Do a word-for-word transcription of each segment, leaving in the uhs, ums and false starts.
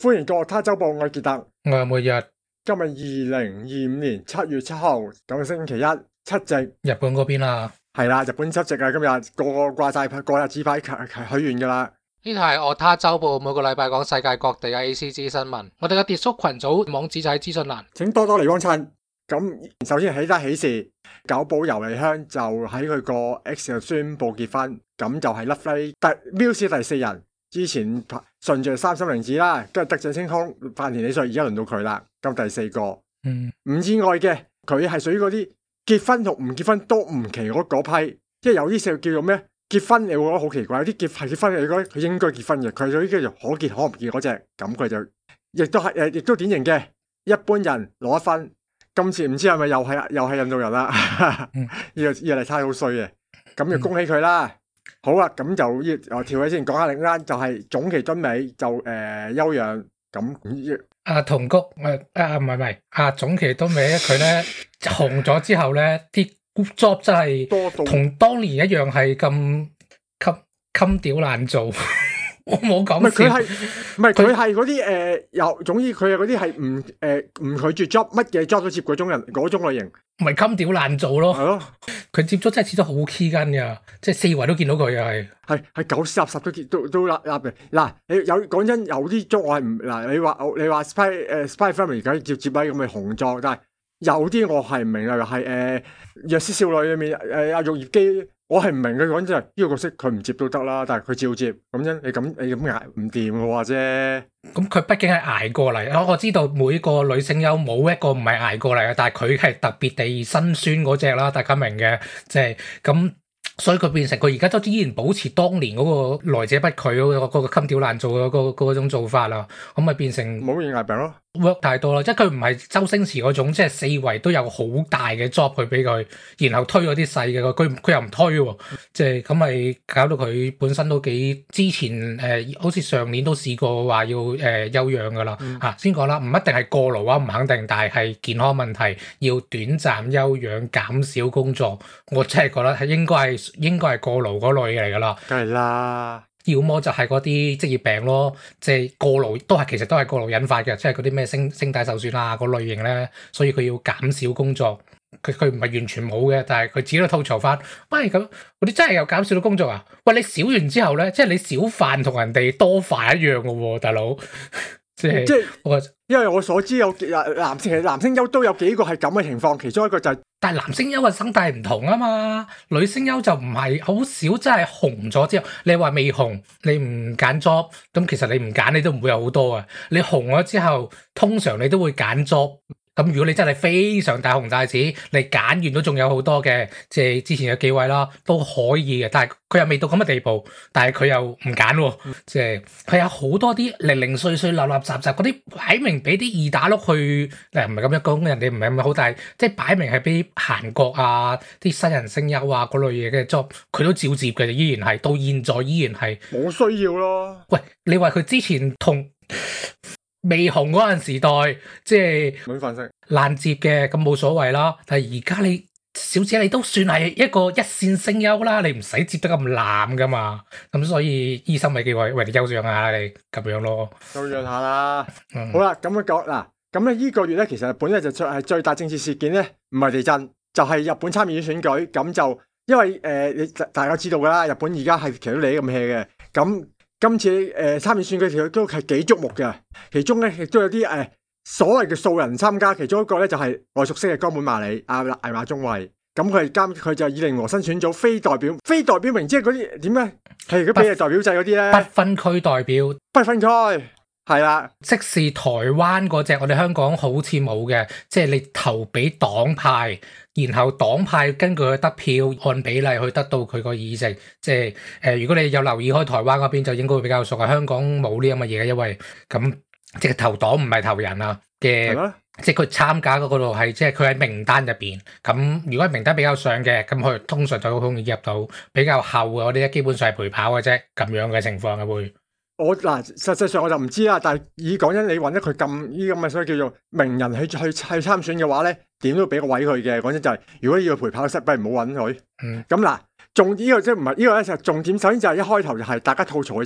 歡迎過他週報，我係傑特， 我係每日。 今日二零二五年七月七號，咁星期一，七夕。 日本嗰邊啊， 係啦，日本七夕啊，今日個個掛晒過日子牌許願噶啦。 呢台係我他週報，每個禮拜講世界各地嘅 A C G 新聞。我哋嘅跌叔群組網址就喺資訊欄， 請多多嚟幫襯。咁首先起單喜事，久保由利香就喺佢個 X 度宣布結婚，咁就係 Lovely 第 Muse 第四人。之前順序三森玲子啦，跟住德井清空、飯田理穗，而家輪到佢啦，咁第四個。 嗯， 唔意外嘅，佢係屬於嗰啲結婚同唔結婚都唔奇嗰嗰批，即係有啲就叫做咩結婚，你會覺得好奇怪，有啲結係結婚，你覺得佢應該結婚嘅，佢係屬於叫做可結可唔結嗰隻，咁佢就亦都係誒，亦都典型嘅一般人攞一分。今次唔知係咪又係又係印度人啦？呢、這個呢、這個嚟猜好衰嘅，咁就恭喜佢啦。嗯好啦，咁就我跳起先講下另一單，就係總期敦美就誒、呃、休養咁。 阿桐谷誒啊唔係唔係阿總期敦美咧，佢咧紅咗之後咧，啲 job 真係同當年一樣係咁襟襟屌爛做。我冇講笑， 佢係唔係佢係嗰啲誒，又總之佢係嗰啲係唔誒唔拒絕 job，乜嘢 job 都接嗰種人，嗰種類型， 唔係襟屌爛做咯。係咯，佢接咗真係接得好 key 筋噶，即係四圍都見到佢又係，係係九十十都都都立立嘅。嗱，你有講真有啲 job 我係唔嗱，你話你話 spy 誒 spy family 而家接接位咁嘅紅作，但係有啲我係唔明啦，係誒弱絲少女裏面誒阿玉葉姬。我係唔明佢講真係呢個角色佢唔接都得啦，但係佢照接咁樣，你咁你咁捱唔掂嘅話啫。咁佢畢竟係捱過嚟，我知道每個女聲優冇一個唔係捱過嚟嘅，但係佢係特別地辛酸嗰隻啦，大家明嘅，即係咁，所以佢變成佢而家都依然保持當年嗰個來者不拒嗰個嗰個襟屌爛做嘅嗰嗰種做法啦，咁咪變成冇認捱病咯。 work 太多啦，即係佢唔係周星馳嗰種，即係四圍都有好大嘅 job 去俾佢，然後推嗰啲細嘅，佢佢又唔推喎，即係咁咪搞到佢本身都幾之前誒、呃，好似上年都試過話要誒、呃、休養噶啦嚇。先講啦，唔一定係過勞啊，唔肯定，但係係健康問題要短暫休養，減少工作，我真係覺得係應該係應該係過勞嗰類嚟噶啦。 梗係啦。 要麼就係嗰啲職業病咯，即係過勞都係其實都係過勞引發嘅，即係嗰啲咩聲聲帶受損啊嗰類型咧，所以佢要減少工作。佢佢唔係完全冇嘅，但係佢自己都吐槽翻，喂咁嗰啲真係有減少到工作啊？喂，你少完之後咧，即係你少飯同人哋多飯一樣嘅喎，大佬。即係即係我， 因為我所知有男性其實男聲優都有幾個係咁嘅情況，其中一個就係、是， 但係男聲優嘅聲帶唔同啊嘛，女聲優就唔係好少，真係紅咗之後，你話未紅，你唔揀 job，咁其實你唔揀你都唔會有好多啊。你紅咗之後，通常你都會揀 job。咁如果你真係非常大紅大紫，你揀完都仲有好多嘅，即係之前有幾位啦，都可以嘅。但係佢又未到咁嘅地步，但係佢又唔揀喎，即係佢有好多啲零零碎碎、垃垃雜雜嗰啲，擺明俾啲二打碌去，誒唔係咁樣講，人哋唔係咁好，但係即係擺明係俾韓國啊啲新人聲優啊嗰類嘢嘅 job，佢都照接嘅，依然係到現在依然係冇需要咯。 喂，你話佢之前同未紅嗰陣時代，即係冇飯食爛接嘅，咁冇所謂啦。但係而家你小姐你都算係一個一線聲優啦，你唔使接得咁濫噶嘛。咁所以醫生咪叫我喂你休養下你咁樣咯， 休養下啦。嗯、好啦，咁樣講嗱，咁咧呢個月咧，其實日本咧就係最大政治事件咧，唔係地震，就係、是、日本參議院選舉。咁就因為誒你、呃、大家知道噶啦，日本而家係其實都嚟咁 hea 嘅，咁。今次誒、呃、參議選舉其實都係幾矚目嘅，其中咧亦都有啲誒、呃、所謂嘅素人參加，其中一個咧就係、是、我熟悉嘅岡本麻里阿艾馬中衛，咁佢係監佢就係以令和新選組非代表非代表名，即係嗰啲點咧係嗰啲代表制嗰啲咧， 不分區代表， 不分區係啦， 即是台灣嗰隻，我哋香港好似冇嘅，即係你投俾黨派。然後黨派根據佢得票按比例去得到佢個議席，即係誒、呃，如果你有留意開台灣嗰邊就應該會比較熟啊。香港冇呢咁嘅嘢嘅，因為咁即係投黨唔係投人啊嘅，即係佢參加嗰度係即係佢喺名單入邊。咁如果名單比較上嘅，咁佢通常就好容易入到比較後嘅，我哋基本上係陪跑嘅啫，咁樣嘅情況嘅會。 我嗱，實際上我就唔知啦，但係以講真，你揾得佢咁呢咁嘅所謂叫做名人去去去參選嘅話咧，點都俾個位佢嘅。講真就係、是，如果要陪跑失，不如唔好揾佢。咁嗱、嗯，重呢、這個即係唔係呢個咧就重點。首先就係一開頭就係大家吐槽嘅就係、是，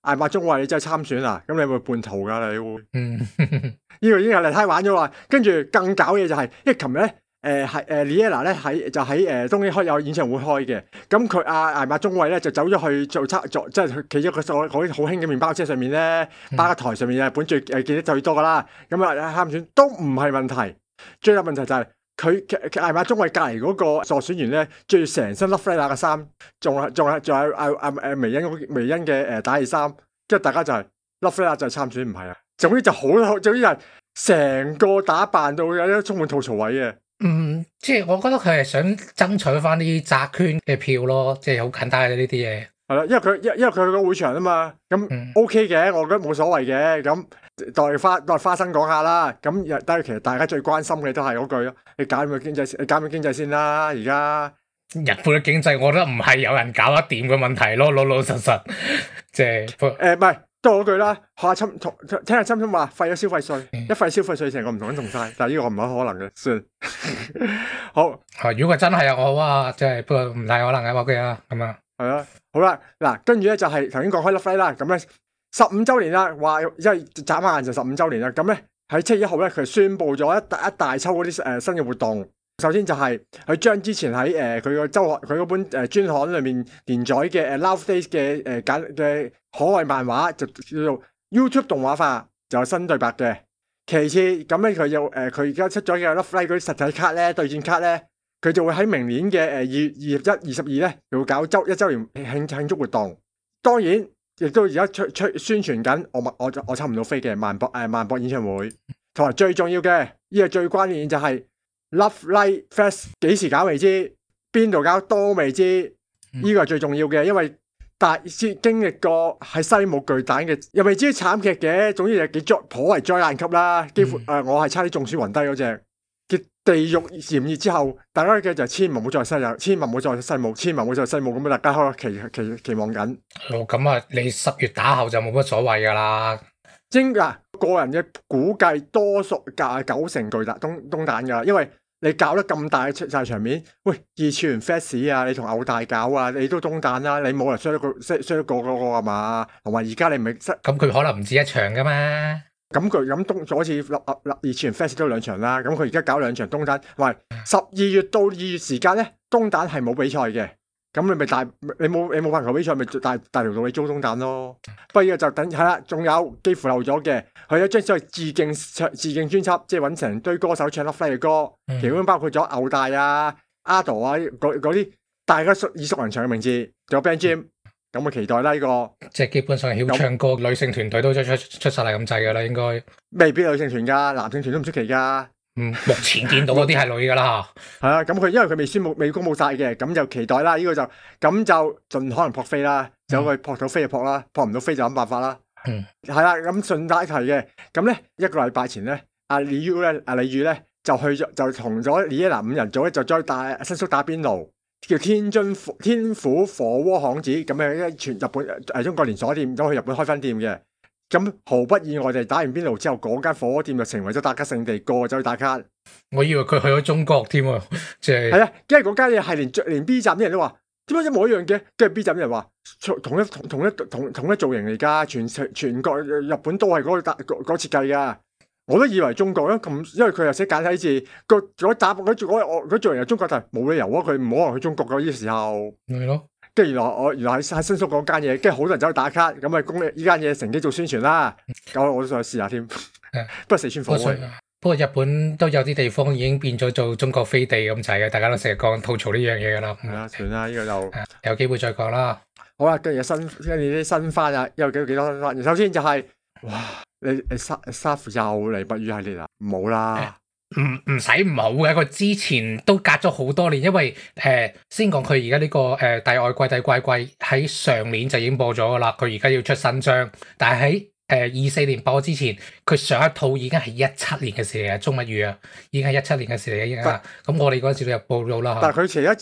艾瑪中衛你真係參選啊？咁你會叛徒㗎你會？ 嗯， 呢個已經係嚟睇玩咗啦。跟住更搞嘢就係、是，因為琴日咧。誒係誒 Liella 咧喺就喺誒、呃、東京開有演唱會開嘅，咁佢阿艾瑪中衛咧就走咗去做測作，即係企咗個所嗰啲好興嘅麵包車上面咧，巴架台上面日本最誒記得最多噶啦，咁啊參選都唔係問題，最有問題就係佢艾瑪中衛隔離嗰個助選員咧，着住成身 Love Letter 嘅衫，仲係仲係仲係阿阿誒微恩微恩嘅誒打氣衫，跟住大家就係 Love Letter 就係參選唔係啊，總之就好，總之係成個打扮到有啲充滿吐槽位嘅。 嗯，即係我覺得佢係想爭取翻啲宅圈嘅票咯，即係好簡單嘅呢啲嘢。 係啦，因為佢因因為佢去個會場啊嘛，咁 OK 嘅，我覺得冇所謂嘅。咁代花代花生講下啦，咁但係其實大家最關心嘅都係嗰句咯，你搞咩經濟？你搞咩經濟先啦？而家日本嘅經濟，我覺得唔係有人搞得掂嘅問題咯，老老實實，即係誒唔係。都嗰句啦，學下侵同聽下侵侵話廢咗消費稅， 嗯、 一廢消費稅成個唔同人同晒，但係呢個唔係可能嘅，算好。 啊，如果真係有我啊，即係不過唔太可能嘅，OK啊，咁啊， 係啊，好啦，嗱，跟住咧就係頭先講開 Love Life 啦，咁咧十五週年啦，話因為眨下眼就十五週年啦，咁咧喺七月一號咧，佢宣布咗一大一大抽嗰啲誒新嘅活動。首先就係佢將之前喺誒佢個周刊佢嗰本誒專刊裏面連載嘅誒 Love Days 嘅誒簡嘅可愛漫畫就叫做 YouTube 動畫化，就有新對白嘅。其次咁咧佢又誒佢而家出咗嘅 Love Life 嗰啲實體卡咧對戰卡咧，佢就會喺明年嘅誒二月二十一、二十二咧，就會搞周一週年慶慶祝活動。當然亦都而家出出宣傳緊我我我我抽唔到飛嘅萬博誒萬博演唱會，同埋最重要嘅呢個最關鍵就係、是。Love Life Fest 幾時搞未知，邊度搞都未知，呢個係最重要嘅，因為大先經歷過喺西武巨蛋嘅，又未知慘劇嘅，總之係幾災頗為災難級啦，幾乎誒、嗯呃、我係差啲中暑暈低嗰隻嘅地獄炎熱之後，大家嘅就千萬唔好再西遊，千萬唔好再西武，千萬唔好再西武咁啊！大家開期期期望緊。 哦，咁啊，你十月打後就冇乜所謂噶啦。 應嗱個人嘅估計，多數價九成巨蛋東東蛋噶，因為。你搞得咁大嘅出晒場面，喂二次元 fest 啊，你同牛大搞啊，你都東蛋啦，你冇人衰得個衰衰得過嗰個係嘛？同埋而家你唔係咁佢可能唔止一場噶嘛？ 咁佢咁東咗好似立立二次元 fest 都兩場啦，咁佢而家搞兩場東蛋，喂十二月到二月時間咧，東蛋係冇比賽嘅。咁你咪大你冇你冇棒球比賽咪大大條道理租東蛋咯，不過呢個就等係啦，仲有幾乎漏咗嘅，佢有張所謂致敬唱致敬專輯，即係揾成堆歌手唱 Love Life 嘅歌，其中包括咗牛大啊、Ado 啊嗰啲大家熟耳熟能詳嘅名字，仲有 Band Jam，咁我期待啦呢個，即係基本上曉唱歌女性團隊都出出出晒嚟咁滯噶啦，應該未必女性團噶，男性團都唔出奇噶。 嗯，目前見到嗰啲係女噶啦， 係啊，咁佢因為佢未宣布、未公布晒嘅，咁就期待啦。呢、這個就咁就盡可能撲飛啦，有佢撲到飛就撲啦，撲唔到飛就諗辦法啦。嗯，係啦，咁順帶提嘅，咁咧一個禮拜前咧，阿李宇咧，阿李宇咧就去咗，就同咗 Liella 五人組咧，就再帶新宿打邊爐，叫天津天府火鍋巷子，咁樣全日本誒中國連鎖店都去日本開分店嘅。咁毫不意外地打完邊爐之後，嗰間火鍋店就成為咗打卡聖地，個個走去打卡。 我以為佢去咗中國添啊，即係係啊，因為嗰間嘢係連連 B 站啲人都話點解一模一樣嘅，跟住 B 站啲人話同一同同一同同一造型嚟噶，全全國日本都係嗰個打嗰嗰設計噶。我都以為中國咧咁，因為佢又寫簡體字，個嗰打嗰嗰嗰造型係中國，但係冇理由啊，佢唔可能去中國嘅呢個時候。係咯。跟住原來我原來喺喺新宿嗰間嘢，跟住好多人走去打卡，咁啊，供呢間嘢乘機做宣傳啦。咁我都想去試下添。不過四川火鍋。 不過日本都有啲地方已經變咗做中國飛地咁滯嘅，大家都成日講吐槽呢樣嘢噶啦。 係啊，算啦，呢個就有機會再講啦。 好啦，跟住新跟住啲新番啊，有幾幾多新番？首先就係、是、哇，你你 Staff 又嚟不語系列啦，冇啦。 唔唔使唔好嘅，佢之前都隔咗好多年，因為誒、呃、先講佢而家呢個誒、呃、第愛季第季季喺上年就已經播咗噶啦，佢而家要出新章，但係喺誒二四年播之前，佢上一套已經係一七年嘅事嚟啊，中物語啊，已經係一七年嘅事嚟嘅已經啊，咁我哋嗰陣時都有報到啦。 但係佢其實一直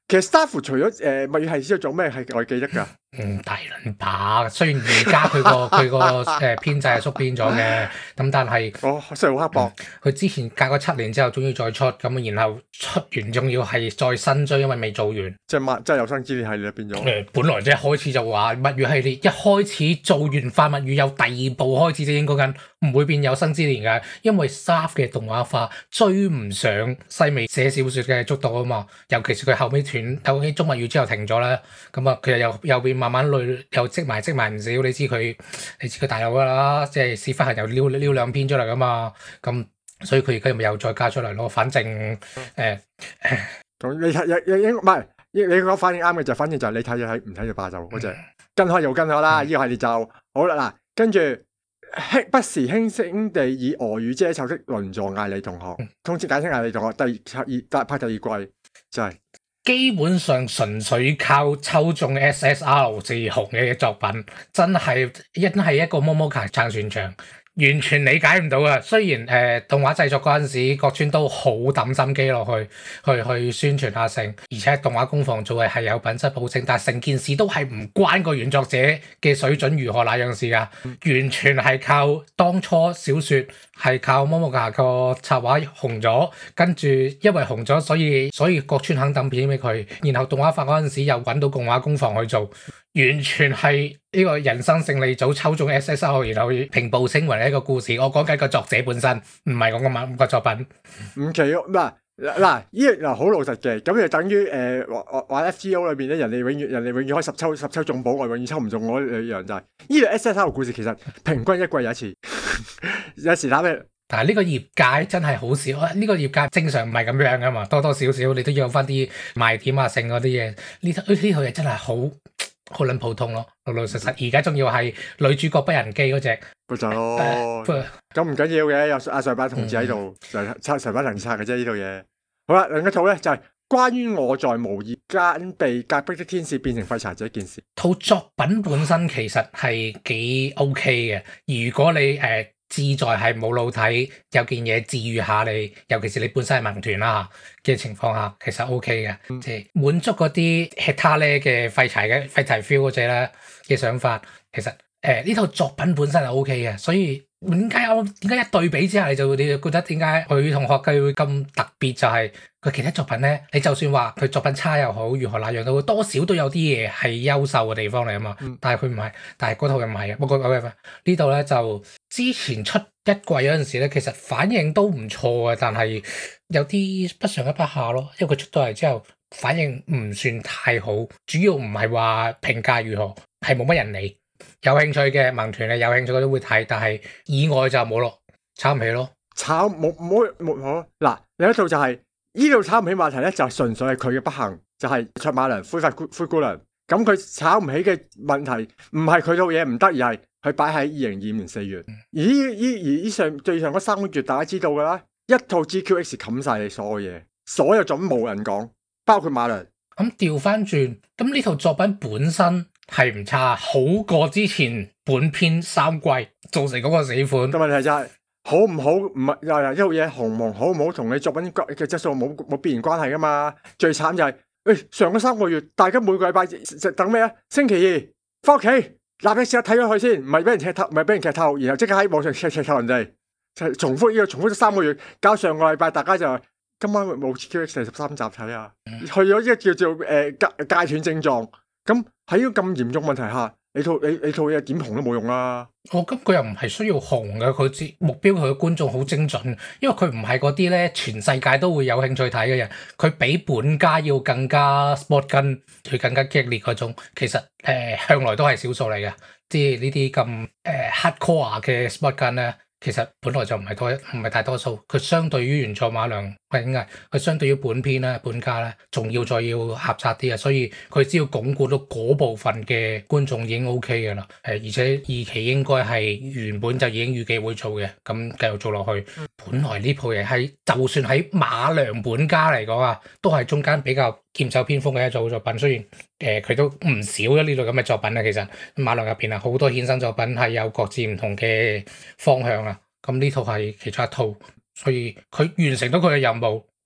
其實 staff 除咗誒物語係之後做咩係我記得㗎？ 嗯，大輪把，雖然而家佢個佢個誒編制係縮編咗嘅，咁但係哦，雖然好刻薄， 佢、嗯、之前隔咗七年之後，終於再出，咁然後出完仲要係再新追，因為未做完。 即係乜？即係有生之年系列變咗。 誒，本來即係開始就話物語系列一開始做完化物語有第二部開始就應該緊，唔會變有生之年㗎，因為 staff 嘅動畫化追唔上西尾寫小説嘅速度啊嘛，尤其是佢後尾斷，後尾中物語之後停咗啦，咁啊佢又又又變慢慢累，又積埋積埋唔少，你知佢，你知佢大有㗎啦，即係屎忽痕又撩撩兩篇出嚟㗎嘛，咁所以佢而家咪又再加出嚟咯，反正誒， 咁你睇又又應唔係？你講反應啱嘅就，反正就係你睇就睇，唔睇就罷就嗰隻。跟開又跟開啦，呢、嗯、個系列就好啦。嗱，跟住不時輕聲地以俄語遮醜的鄰座艾莉同學，通知解釋艾莉同學第二二拍第二季就係、是、 基本上純粹靠抽中 S S R 字紅嘅作品，真係一係一個 Momoka 撐全場。完全理解唔到啊！雖然誒、呃、動畫製作嗰陣時，各村都好抌心機落去，去去宣傳下成，而且動畫工房做嘅係有品質保證，但係成件事都係唔關個原作者嘅水準如何那樣事噶，完全係靠當初小説係靠 Momoka 個插畫紅咗，跟住因為紅咗，所以所以各村肯抌片俾佢，然後動畫化嗰陣時又揾到動畫工房去做。完全係呢個人生勝利組抽中 S S R， 然後平步青雲嘅一個故事。我講緊個作者本身，唔係講個漫個作品。唔奇喎，嗱嗱呢嗱好老實嘅，咁就等於誒玩玩 F G O 裏邊咧，人哋永遠人哋永遠可以十抽十抽中寶，我永遠抽唔中我一樣就係呢個 S S R 故事其實平均一季有一次，有時打咩？但係呢個業界真係好少，呢、這個業界正常唔係咁樣噶嘛，多多少少你都要有翻啲賣點啊，剩嗰啲嘢。呢套呢套嘢真係好。好撚普通咯，老老實實。而家仲要係女主角不人機嗰隻，咪就咯。咁唔緊要嘅，有阿上班同志喺度，就拆上班能拆嘅啫呢套嘢。好啦，另一套咧就係、是、關於我在無意間被隔壁的天使變成廢柴這件事。套作品本身其實係幾 OK 嘅，如果你誒。呃志在係冇腦睇，有件嘢治愈下你，尤其是你本身係萌團啦嘅情況下，其實 O K 嘅，即係滿足嗰啲吃他咧嘅廢柴嘅廢柴 feel 嗰隻咧嘅想法，其實誒呢套作品本身係 O K 嘅，所以點解我點解一對比之下你就你就覺得點解佢同學佢會咁特別？就係佢其他作品咧，你就算話佢作品差又好，如何那樣都多少都有啲嘢係優秀嘅地方嚟啊嘛，但係佢唔係，但係嗰套又唔係啊，不過呢度咧就。之前出一季嗰陣時咧，其實反應都唔錯嘅，但係有啲不上一不下咯。因為佢出到嚟之後，反應唔算太好，主要唔係話評價如何，係冇乜人理。有興趣嘅萌團咧，有興趣嘅都會睇，但係意外就冇咯，炒唔起咯。炒冇冇冇好嗱，另一套就係呢度炒唔起話題咧，就係純粹係佢嘅不幸，就係、是、卓馬良灰髮灰姑娘。咁佢炒唔起嘅問題，唔係佢套嘢唔得，而係佢擺喺二零二五年四月。而依依而依上最上嗰三個月，大家知道噶啦，一套 G Q X 冚晒你所有嘢，所有作品冇人講，包括馬良。咁調翻轉，咁呢套作品本身係唔差，好過之前本篇三季造成嗰個死款。個問題就係、是、好唔好，唔係又係一套嘢紅唔紅，好唔好同你作品嘅質素冇冇必然關係噶嘛？最慘就係、是。誒，上個三個月，大家每個禮拜等咩啊？星期二翻屋企，立即試下睇咗佢先，唔係俾人劇透，唔係俾人劇透，然後即刻喺網上劇劇透人哋，就重複呢個重複咗三個月，搞上個禮拜大家就今晚冇 Q X 第十三集睇啊，去咗呢個叫做誒戒戒斷症狀，咁喺呢個咁嚴重問題下。你套你你套嘢點紅都冇用啦！我覺得佢又唔係需要紅嘅，佢知目標佢嘅觀眾好精準，因為佢唔係嗰啲咧全世界都會有興趣睇嘅人，佢比本家要更加 sport 跟佢更加激烈嗰種，其實誒、呃、向來都係少數嚟嘅，即係呢啲咁誒 hardcore 嘅 sport 跟咧。其實本來就唔係多，唔係大多數。佢相對於原作馬良，係應該佢相對於本篇咧、本家咧，仲要再要狹窄啲啊。所以佢只要鞏固到嗰部分嘅觀眾已經 O K 嘅啦。誒，而且二期應該係原本就已經預計會做嘅，咁繼續做落去。嗯、本來呢部嘢係就算喺馬良本家嚟講啊，都係中間比較劍走偏鋒嘅一組作品。雖然誒佢、呃、都唔少嘅呢類咁嘅作品啊，其實馬良入邊啊好多衍生作品係有各自唔同嘅方向啊。咁呢套係其中一套，所以佢完成到佢嘅任務，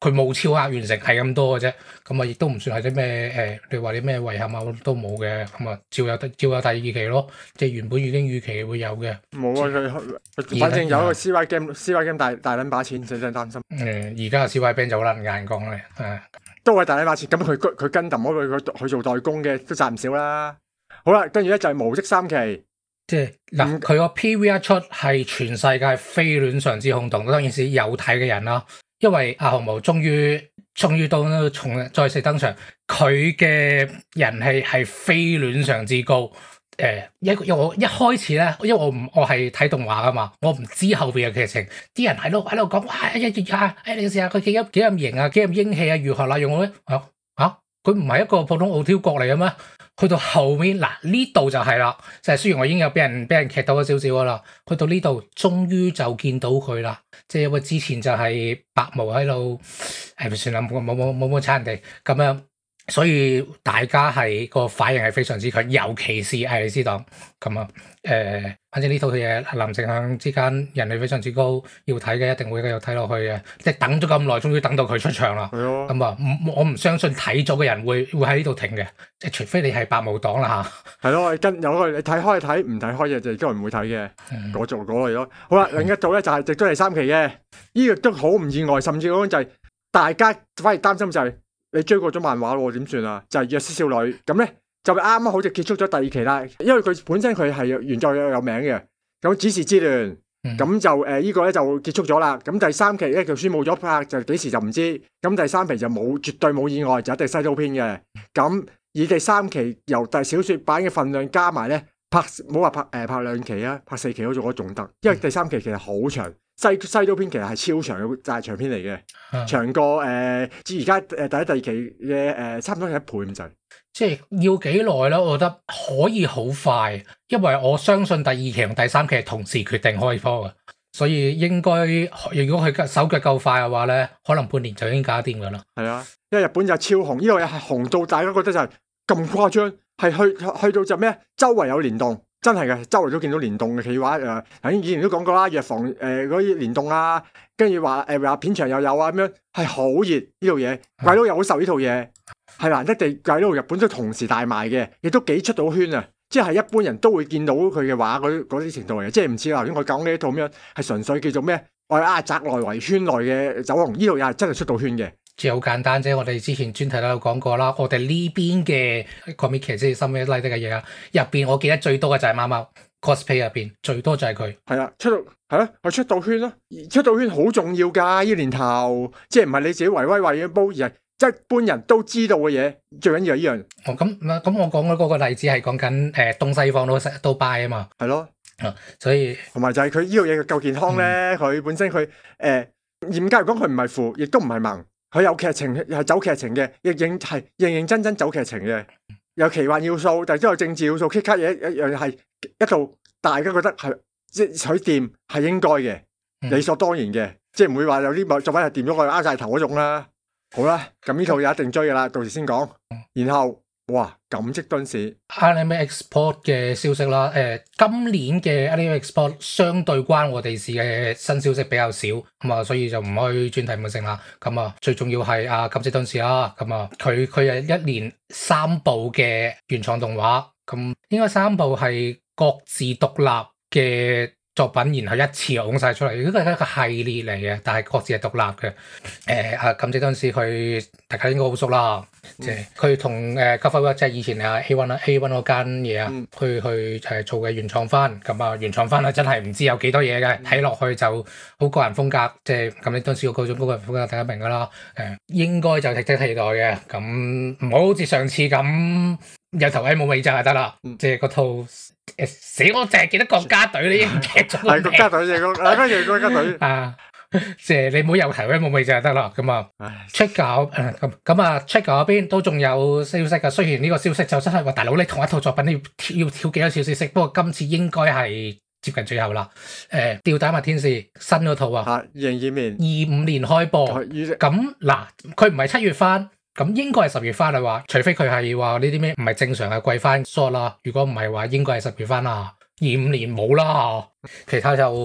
佢冇超額完成，係咁多嘅啫。咁啊，亦都唔算係啲咩誒，你話啲咩遺憾啊都冇嘅。咁啊，照有照有第二期咯，即係原本已經預期會有嘅。 冇啊，佢反正有一個 C Y game，C Y game 大大撚把錢，真真擔心。 誒，而家嘅 C Y band 就好撚眼光咧，誒， 都係大撚把錢。咁佢佢跟揼嗰佢佢做代工嘅都賺唔少啦。好啦，跟住咧就係無職三期。 即係嗱，佢個 P V 一出係全世界非戀上之轟動，當然是有睇嘅人啦。因為阿毫無終於終於到重再次登場，佢嘅人氣係非戀上之高。誒，一因為我一開始咧，因為我唔我係睇動畫噶嘛，我唔知後邊嘅劇情，啲人喺度喺度講，哇！一月下，誒你試下佢幾咁幾咁型啊，幾咁英氣啊，如何啦用我咧嚇嚇，佢唔係一個普通傲挑國嚟嘅咩？去到後面嗱呢度就係啦，就係雖然我已經有俾人俾人劇到咗少少噶啦，去到呢度終於就見到佢啦，即係因為之前就係白毛喺度，誒算啦，冇冇冇冇冇差人哋咁樣，所以大家係個反應係非常之強，尤其是艾利斯黨咁啊，誒、呃，反正呢套嘢林正向之間人氣非常之高，要睇嘅一定會繼續睇落去嘅，即係等咗咁耐，終於等到佢出場啦。係啊，咁啊，我唔相信睇咗嘅人會會喺呢度停嘅，即係除非你係白毛黨啦嚇。係咯，跟有個你睇開睇，唔睇開嘅就應該唔會睇嘅，嗰種嗰類咯。好啦，另一套咧就係直到第三期嘅，呢、這個都好唔意外，甚至講就係大家反而擔心就係、是。你追過咗漫畫咯，點算啊？就係、是、弱絲少女咁咧，就啱啱好就結束咗第二期啦。因為佢本身佢係原作有有名嘅，咁指示之亂，咁、嗯、就誒、呃這個、呢個咧就結束咗啦。咁第三期咧就宣佈咗拍，就幾時就唔知。咁第三期就冇絕對冇意外，就一定西島篇嘅。咁以第三期由第小說版嘅份量加埋咧，拍冇話拍誒、呃、拍兩期啊，拍四期都做得仲得，因為第三期其實好長。西西島篇其實係超長嘅大長篇嚟嘅，嗯、長過誒，至而家誒第一、第二期嘅誒、呃，差唔多係一倍咁滯。即係要幾耐咧？我覺得可以好快，因為我相信第二期同第三期係同時決定開波嘅，所以應該如果佢手腳夠快嘅話咧，可能半年就已經搞掂噶啦。係啊，因為日本就超紅，呢、這個嘢係紅到大家覺得就係咁誇張，係去去到就咩？周圍有聯動。真係嘅，周圍都見到聯動嘅企劃誒，頭先以前都講過啦，藥房誒嗰啲聯動啊，跟住話誒話片場又有啊，咁樣係好熱呢套嘢，鬼佬又好受呢套嘢，係難得地鬼佬日本都同時大賣嘅，亦都幾出到圈啊！即係一般人都會見到佢嘅畫嗰嗰啲程度嚟嘅，即係唔似頭先我講呢一套咁樣，係純粹叫做咩？我係啊宅內圍圈內嘅走紅，呢套嘢係真係出到圈嘅。即係好簡單啫，我哋之前專題都有講過啦。我哋呢邊嘅 comic 即係深咩拉啲嘅嘢啊，入邊我記得最多嘅就係貓貓 cosplay 入邊最多就係佢。係啊，出到係咯，我出到圈咯，出到圈好重要㗎。呢年頭即係唔係你自己維威為嘅煲，而係即係一般人都知道嘅嘢，最緊要係呢樣。哦，咁咁我講嘅嗰個例子係講緊誒東西方都都 buy 啊嘛。係咯，啊，所以同埋就係佢呢套嘢夠健康咧。佢、嗯、本身佢誒嚴格嚟講，佢唔係腐，亦都唔係萌。佢有劇情，係走劇情嘅，亦認係認認真真走劇情嘅，有奇幻要素，但係都有政治要素，K 卡嘢一樣係一套大家覺得係即係取掂係應該嘅，理所當然嘅，即係唔會話有啲作品係掂咗我啱晒頭嗰種啦。好啦，咁呢套嘢一定追噶啦，到時先講。然後哇，感激敦士 Anime Export 嘅消息啦，誒、呃，今年嘅 Anime Export 相對關我哋事嘅新消息比較少，咁啊，所以就唔開專題咁成啦。咁啊，最重要係啊感激敦士啦，咁啊，佢佢係一年三部嘅原創動畫，咁應該三部係各自獨立嘅作品，然後一次拱晒出嚟，呢個係一個系列嚟嘅，但係各自係獨立嘅。誒、呃、啊，感激敦士佢大家應該好熟啦。即係佢同誒 Coverwork 即係以前啊 A one 啊 A one 嗰間嘢啊，去去誒做嘅原創番，咁啊原創番啊真係唔知有幾多嘢嘅，睇落去就好個人風格，即係咁你當時個嗰種個人風格大家明噶啦，誒應該就值得期待嘅，咁唔好好似上次咁有頭尾冇尾就係得啦，即係嗰套誒死我淨係記得國家隊呢啲劇咗係國家隊嘅國，啊跟住國家隊啊。即係你唔好有頭冇尾就係得啦，咁啊 check 搞咁咁啊 check 嗰邊都仲有消息噶，雖然呢個消息就真係話大佬你同一套作品你要跳要跳幾多少消息，不過今次應該係接近最後啦。誒、呃，吊打麥天使新嗰套啊，二零二五年二五年開播，咁嗱佢唔係七月番，咁應該係十月番啦話，除非佢係話呢啲咩唔係正常嘅季番 short 啦，如果唔係話應該係十月番啦。二五年冇啦，其他就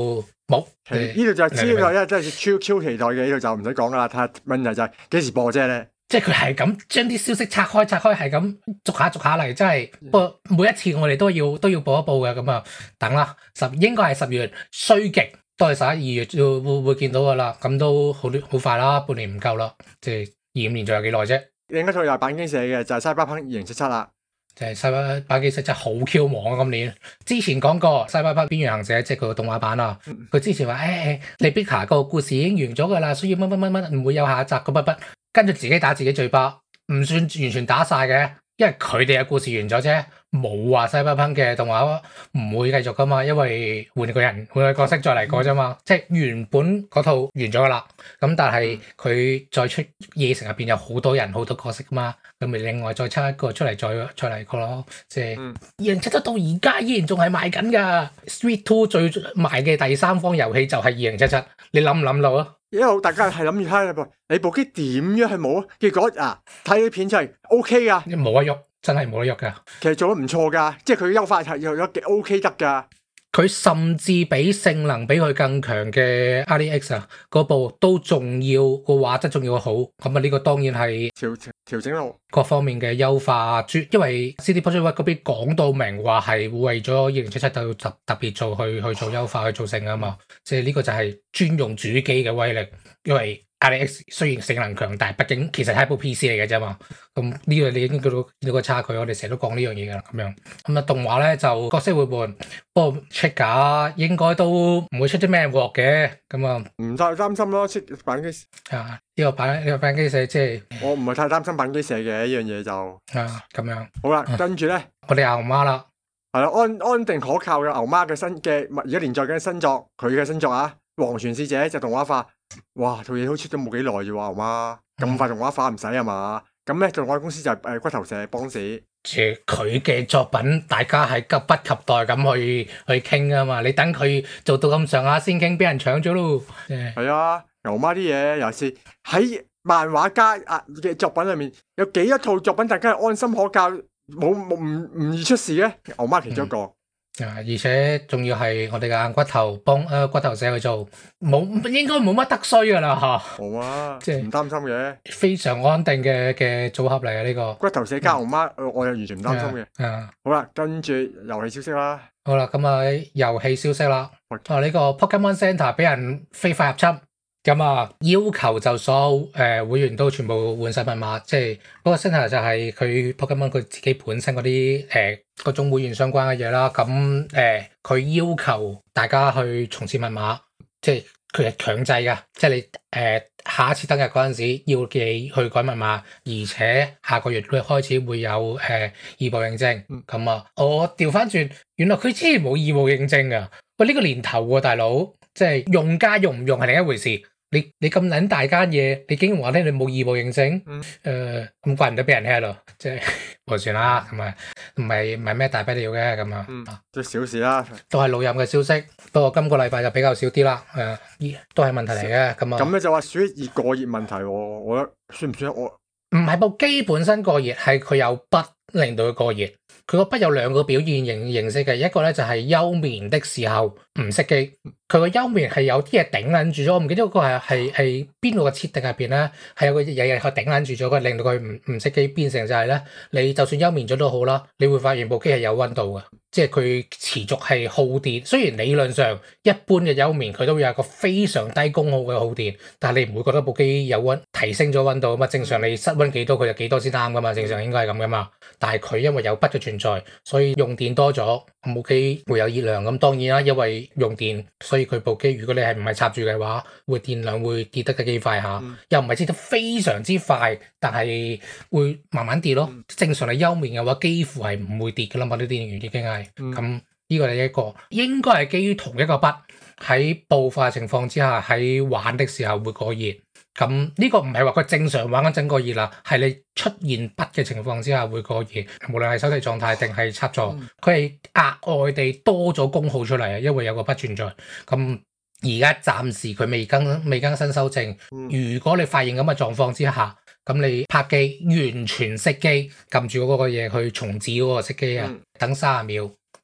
冇。 呢度就係呢個真係超超期待嘅，呢度就唔使講噶啦。睇下問題就係幾時播啫咧？ 即係佢係咁將啲消息拆開拆開，係咁逐下逐下嚟，真係。不過每一次我哋都要都要報一報嘅，咁啊等啦。十應該係十月衰極都係十一二月會會會見到噶啦。咁都好好快啦，半年唔夠啦。即係二五年仲有幾耐啫？ 另一套又係板機社嘅就係《西巴烹二零七七》啦。 就係西巴巴基社真係好 Q 忙啊！今年之前講過《西巴巴邊緣行者》，即係佢個動畫版啊。佢、嗯、之前話誒，利比卡個故事已經完咗噶啦，所以乜乜乜乜唔會有下一集個乜乜，跟住自己打自己嘴巴，唔算完全打晒嘅，因為佢哋嘅故事完咗啫，冇話西巴烹嘅動畫唔會繼續噶嘛，因為換個人換個角色再嚟過啫嘛，嗯、即係原本嗰套完咗噶啦，咁但係佢再出夜城入邊有好多人好多角色噶嘛。咁咪另外再抽一個出嚟，再再嚟個咯，即係二零七七到而家依然仲係賣緊噶。Street Two 最賣嘅第三方遊戲就係二零七七，你諗唔諗到啊？ 一路大家係諗住睇下你部機點樣係冇啊？結果啊，睇啲片就係 O K 噶， 冇得喐，真係冇得喐噶。其實做得唔錯噶，即係佢優化係有有幾 O K 得噶。 佢甚至比性能比佢更強嘅 R D X 啊，嗰部都仲要個畫質仲要好，咁啊呢個當然係調調整咯， 各方面嘅優化。因為 C D Projekt Red 嗰邊講到明話係為咗二零七七特特特別做去去做優化去做性啊嘛，即係呢個就係專用主機嘅威力，因為 R D X 雖然性能強大，畢竟其實係一部 P C 嚟嘅啫嘛。咁呢個你已經見到見到個差距，我哋成日都講呢樣嘢噶啦。咁樣咁啊，動畫咧就角色會換，不過出架應該都唔會出啲咩鑊嘅。咁啊， 唔太擔心咯。出板機啊，呢個板呢個板機社即係我唔係太擔心板機社嘅呢樣嘢就啊咁樣。好啦，跟住咧， 我哋牛媽啦， 係啦，安安定可靠嘅牛媽嘅新嘅而家連載緊新作，佢嘅新作啊，《黃泉使者》就動畫化。哇，套嘢好似都冇幾耐啫喎，牛媽咁快動畫化唔使啊嘛？咁咧，動畫公司就係誒骨頭社幫死。 佢嘅作品，大家係急不及待咁去去傾啊嘛！你等佢做到咁上下先傾，俾人搶咗咯。 係啊，牛媽啲嘢尤其是喺漫畫家啊嘅作品裏面，有幾多套作品大家係安心可靠，冇冇唔唔易出事嘅。牛媽其中一個。嗯啊！而且仲要係我哋嘅硬骨頭幫誒、呃、骨頭社去做，冇應該冇乜得衰噶啦吓。 冇啊，即係唔擔心嘅， 非常安定嘅嘅組合嚟嘅呢個。 骨頭社加牛媽，嗯、我又完全唔擔心嘅。啊，啊好啦，跟住遊戲消息啦。 好啦，咁啊遊戲消息啦。啊呢、這個 Pokemon Center 俾人非法入侵。咁啊，要求就所有誒、呃、會員都全部換晒密碼，即係嗰個 Center 就係佢 Pokemon 佢自己本身嗰啲誒各種會員相關嘅嘢啦。咁誒佢要求大家去重設密碼，即係佢係強制㗎，即係你誒、呃、下一次登入嗰陣時要記去改密碼，而且下個月佢開始會有誒、呃、義務認證。咁啊，我調翻轉，原來佢之前冇義務認證㗎。喂，呢、這個年頭喎、啊，大佬，即係用家用唔用係另一回事。你你咁撚大間嘢，你竟然話咧你冇義務認證，誒咁、嗯呃、怪唔得俾人 hack 咯，即係冇算啦，咁啊唔係唔係咩大不了嘅咁啊， 即係小事啦， 都係老任嘅消息，不過今個禮拜就比較少啲啦，誒、呃，都係問題嚟嘅，咁啊， 咁咧就話屬於過熱問題，我覺得算唔算我？ 唔係部機本身過熱，係佢有筆令到佢過熱。佢個筆有兩個表現形形式嘅，一個咧就係休眠的時候唔熄機，佢個休眠係有啲嘢頂撚住咗，我唔記得嗰個係係係邊度嘅設定入邊咧，係有個嘢嘢佢頂撚住咗，佢令到佢唔唔熄機，變成就係咧，你就算休眠咗都好啦，你會發現部機係有溫度嘅，即係佢持續係耗電。雖然理論上一般嘅休眠佢都會有一個非常低功耗嘅耗電，但係你唔會覺得部機有溫提升咗溫度啊嘛？正常你室溫幾多佢就幾多先啱噶嘛？正常應該係咁噶嘛？但係佢因為有筆嘅存在，所以用電多咗，部機會有熱量。咁當然啦，因為用電，所以佢部機如果你係唔係插住嘅話，會電量會跌得幾快下，嗯、又唔係跌得非常之快，但係會慢慢跌咯。嗯、正常你休眠嘅話，幾乎係唔會跌噶啦嘛，啲電源已經係咁。呢、嗯、個係一個應該係基於同一個筆喺爆發情況之下，喺玩的時候會過熱。咁呢個唔係話佢正常玩緊整過熱啦，係你出現筆嘅情況之下會過熱，無論係手提狀態定係插座，佢係額外地多咗功耗出嚟啊，因為有個筆存在。咁而家暫時佢未更未更新修正，如果你發現咁嘅狀況之下，咁你拍機完全熄機，撳住嗰個嘢去重置嗰個熄機啊，等三十秒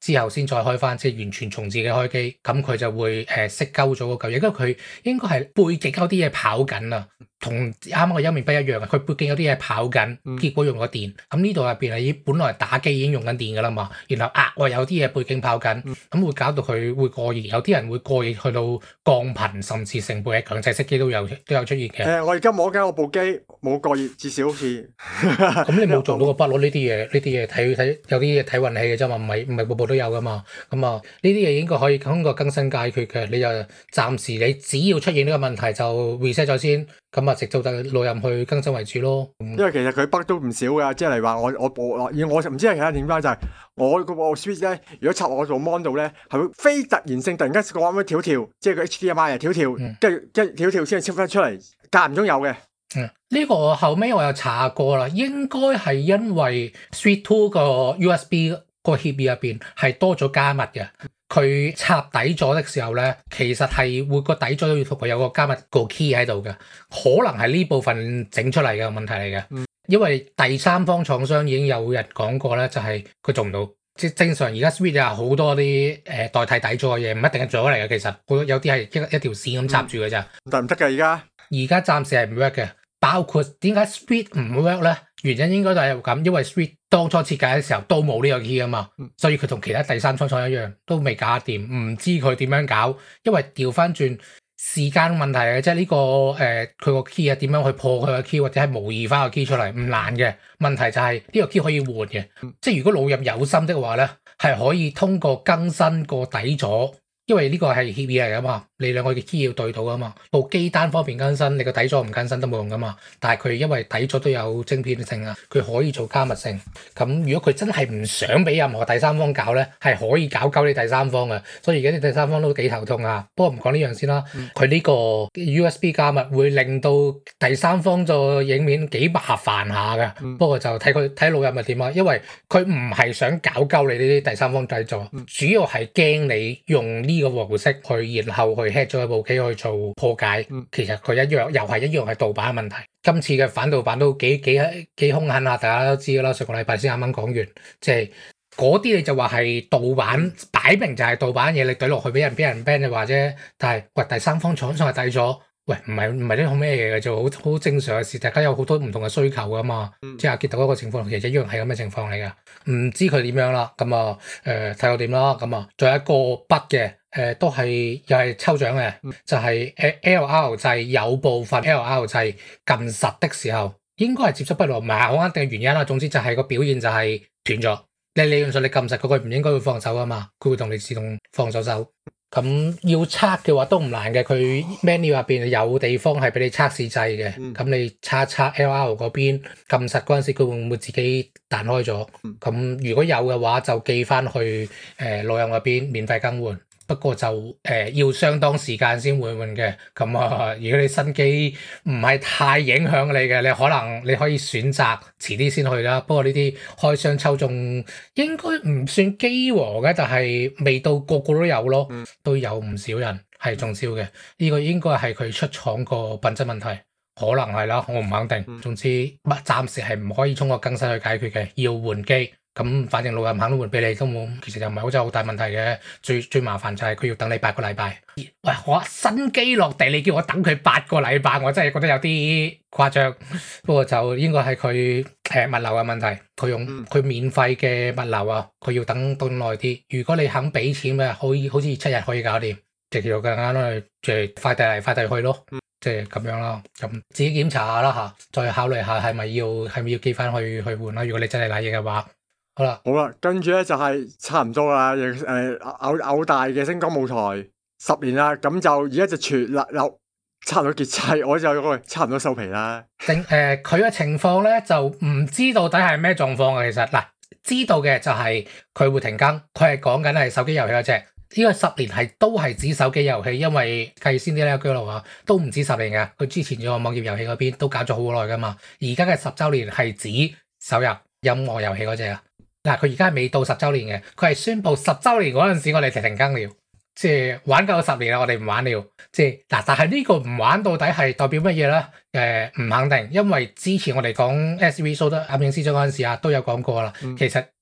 之後先再開翻，即係完全重置嘅開機，咁佢就會誒熄鳩咗嗰嚿嘢，因為佢應該係背景有啲嘢跑緊啊，同啱啱個休眠筆一樣啊，佢背景有啲嘢跑緊，結果用咗電，咁呢度入邊係本來打機已經用緊電噶啦嘛，然後額外有啲嘢背景跑緊，咁會搞到佢會過熱，有啲人會過熱去到降頻，甚至成部嘅強制熄機都有都有出現嘅。 誒、呃，我而家摸緊我部機冇過熱，至少好似咁你冇做到個筆咯？呢啲嘢呢啲嘢睇睇有啲嘢睇運氣嘅啫嘛，唔係唔係部部都有噶嘛。咁啊呢啲嘢應該可以通過更新解決嘅。你就暫時你只要出現呢個問題就 reset 咗先，咁啊直到就路任去更新為主咯。 因為其實佢 bug 都唔少噶，即係例如話我我部而我唔知係其他點解就係、是、我個 Switch 咧，如果插我做 mon 度咧，係會非突然性突然間個畫面跳跳，即係個 H D M I 啊跳跳，跟住跟住跳跳先係出翻出嚟，間唔中有嘅。 嗯，呢、這個後尾我有查過啦，應該係因為 Switch Two 個 U S B 個協議入邊係多咗加密嘅，佢插底座的時候咧，其實係會個底座都要同佢有個加密個 key 喺度嘅，可能係呢部分整出嚟嘅問題嚟嘅。嗯、因為第三方廠商已經有人講過咧，就係佢做唔到。即係正常而家 Switch 有好多啲誒代替底座嘅嘢，唔一定係做咗嚟嘅，其實好多有啲係一一條線咁插住嘅咋。 但唔得㗎而家， 而家暫時係唔 work 嘅。包括點解 Switch 唔 work 咧？原因應該都係咁，因為 Switch 當初設計嘅時候都冇呢個 key 啊嘛，所以佢同其他第三方廠一樣，都未搞掂，唔知佢點樣搞。因為調翻轉時間問題嘅，即係呢個誒佢個 key 啊點樣去破佢個 key，或者係模擬翻個 key 出嚟，唔難嘅。問題就係呢個 key 可以換嘅，即係如果老任有心的話咧，係可以通過更新個底座。因為呢個係協議嚟噶嘛，你兩個嘅 key 要對到噶嘛，部機單方面更新，你個底座唔更新都冇用噶嘛。但係佢因為底座都有晶片性啊，佢可以做加密性。咁如果佢真係唔想俾任何第三方搞咧，係可以搞鳩你第三方嘅。所以而家啲第三方都幾頭痛啊。不過唔講呢樣先啦，佢呢、嗯、個 U S B 加密會令到第三方做影片幾麻煩下嘅。嗯、不過就睇佢睇老任係點啊，因為佢唔係想搞鳩你呢啲第三方底座，嗯、主要係驚你用呢個模式去，然後去 hack 咗一部機去做破解。嗯、其實佢一樣，又係一樣係盜版嘅問題。今次嘅反盜版都幾幾幾兇狠啊！大家都知啦，上個禮拜先啱啱講完，即係嗰啲你就話係盜版，擺明就係盜版嘢，你懟落去俾人俾人 ban 就話啫。但係喂，第三方廠商係抵咗，喂唔係唔係啲好咩嘢嘅，就好好正常嘅事。大家有好多唔同嘅需求噶嘛，嗯、即係阿傑特嗰個情況，其實一樣係咁嘅情況嚟噶。唔知佢點樣啦，咁啊誒睇我點啦，咁啊仲有一個筆嘅。誒、呃，都係又係抽獎嘅，嗯、就係誒 L R 掣有部分 L R 掣撳實的時候，應該係接觸不良，唔係好肯定嘅原因啦。總之就係個表現就係斷咗。你理論上你撳實嗰個唔應該會放手噶嘛，佢會同你自動放手手。咁要測嘅話都唔難嘅，佢 menu 入邊有地方係俾你測試掣嘅。咁、嗯、你測一測 L R 嗰邊撳實嗰陣時，佢會唔會自己彈開咗？咁、嗯、如果有嘅話，就寄翻去誒路任嗰邊免費更換。不過就誒、呃、要相當時間先會換嘅，咁啊如果你新機唔係太影響你嘅，你可能你可以選擇遲啲先去啦。不過呢啲開箱抽中應該唔算飢餓嘅，但係未到個個都有咯，嗯、都有唔少人係中招嘅。呢、呢個應該係佢出廠個品質問題，可能係啦，我唔肯定。嗯、總之乜暫時係唔可以通過更新去解決嘅，要換機。咁反正路任肯換俾你都冇，其實又唔係好真係好大問題嘅。最最麻煩就係佢要等你八個禮拜。喂，我新機落地，你叫我等佢八個禮拜，我真係覺得有啲誇張。不過就應該係佢誒物流嘅問題，佢用佢免費嘅物流啊，佢要等等耐啲。如果你肯俾錢嘅，可以好似七日可以搞掂，直接更加咯，即係快遞嚟快遞去咯，即係咁樣啦。咁自己檢查下啦吓，再考慮下係咪要係咪要寄翻去去換啦。如果你真係瀨嘢嘅話。好啦， 好啦，跟住咧就係差唔多啦，誒誒，偶偶大嘅星光舞台十年啦，咁就而家就全啦，有差唔多結砌，我就差唔多收皮啦。 正誒，佢嘅情況咧就唔知到底係咩狀況嘅，其實嗱，知道嘅就係佢會停更，佢係講緊係手機遊戲嗰隻，呢個十年係都係指手機遊戲，因為計先啲咧居樂話都唔止十年嘅，佢之前個網頁遊戲嗰邊都搞咗好耐噶嘛，而家嘅十周年係指手遊音樂遊戲嗰隻啊。嗱，佢而家係未到十周年嘅，佢係宣布十周年嗰陣時，我哋就停更了，即係玩夠十年啦，我哋唔玩了。即係嗱，但係呢個唔玩到底係代表乜嘢咧？誒、呃，唔肯定，因為之前我哋講 S V Show 得啱影師長嗰陣時啊，都有講過啦。嗯、其實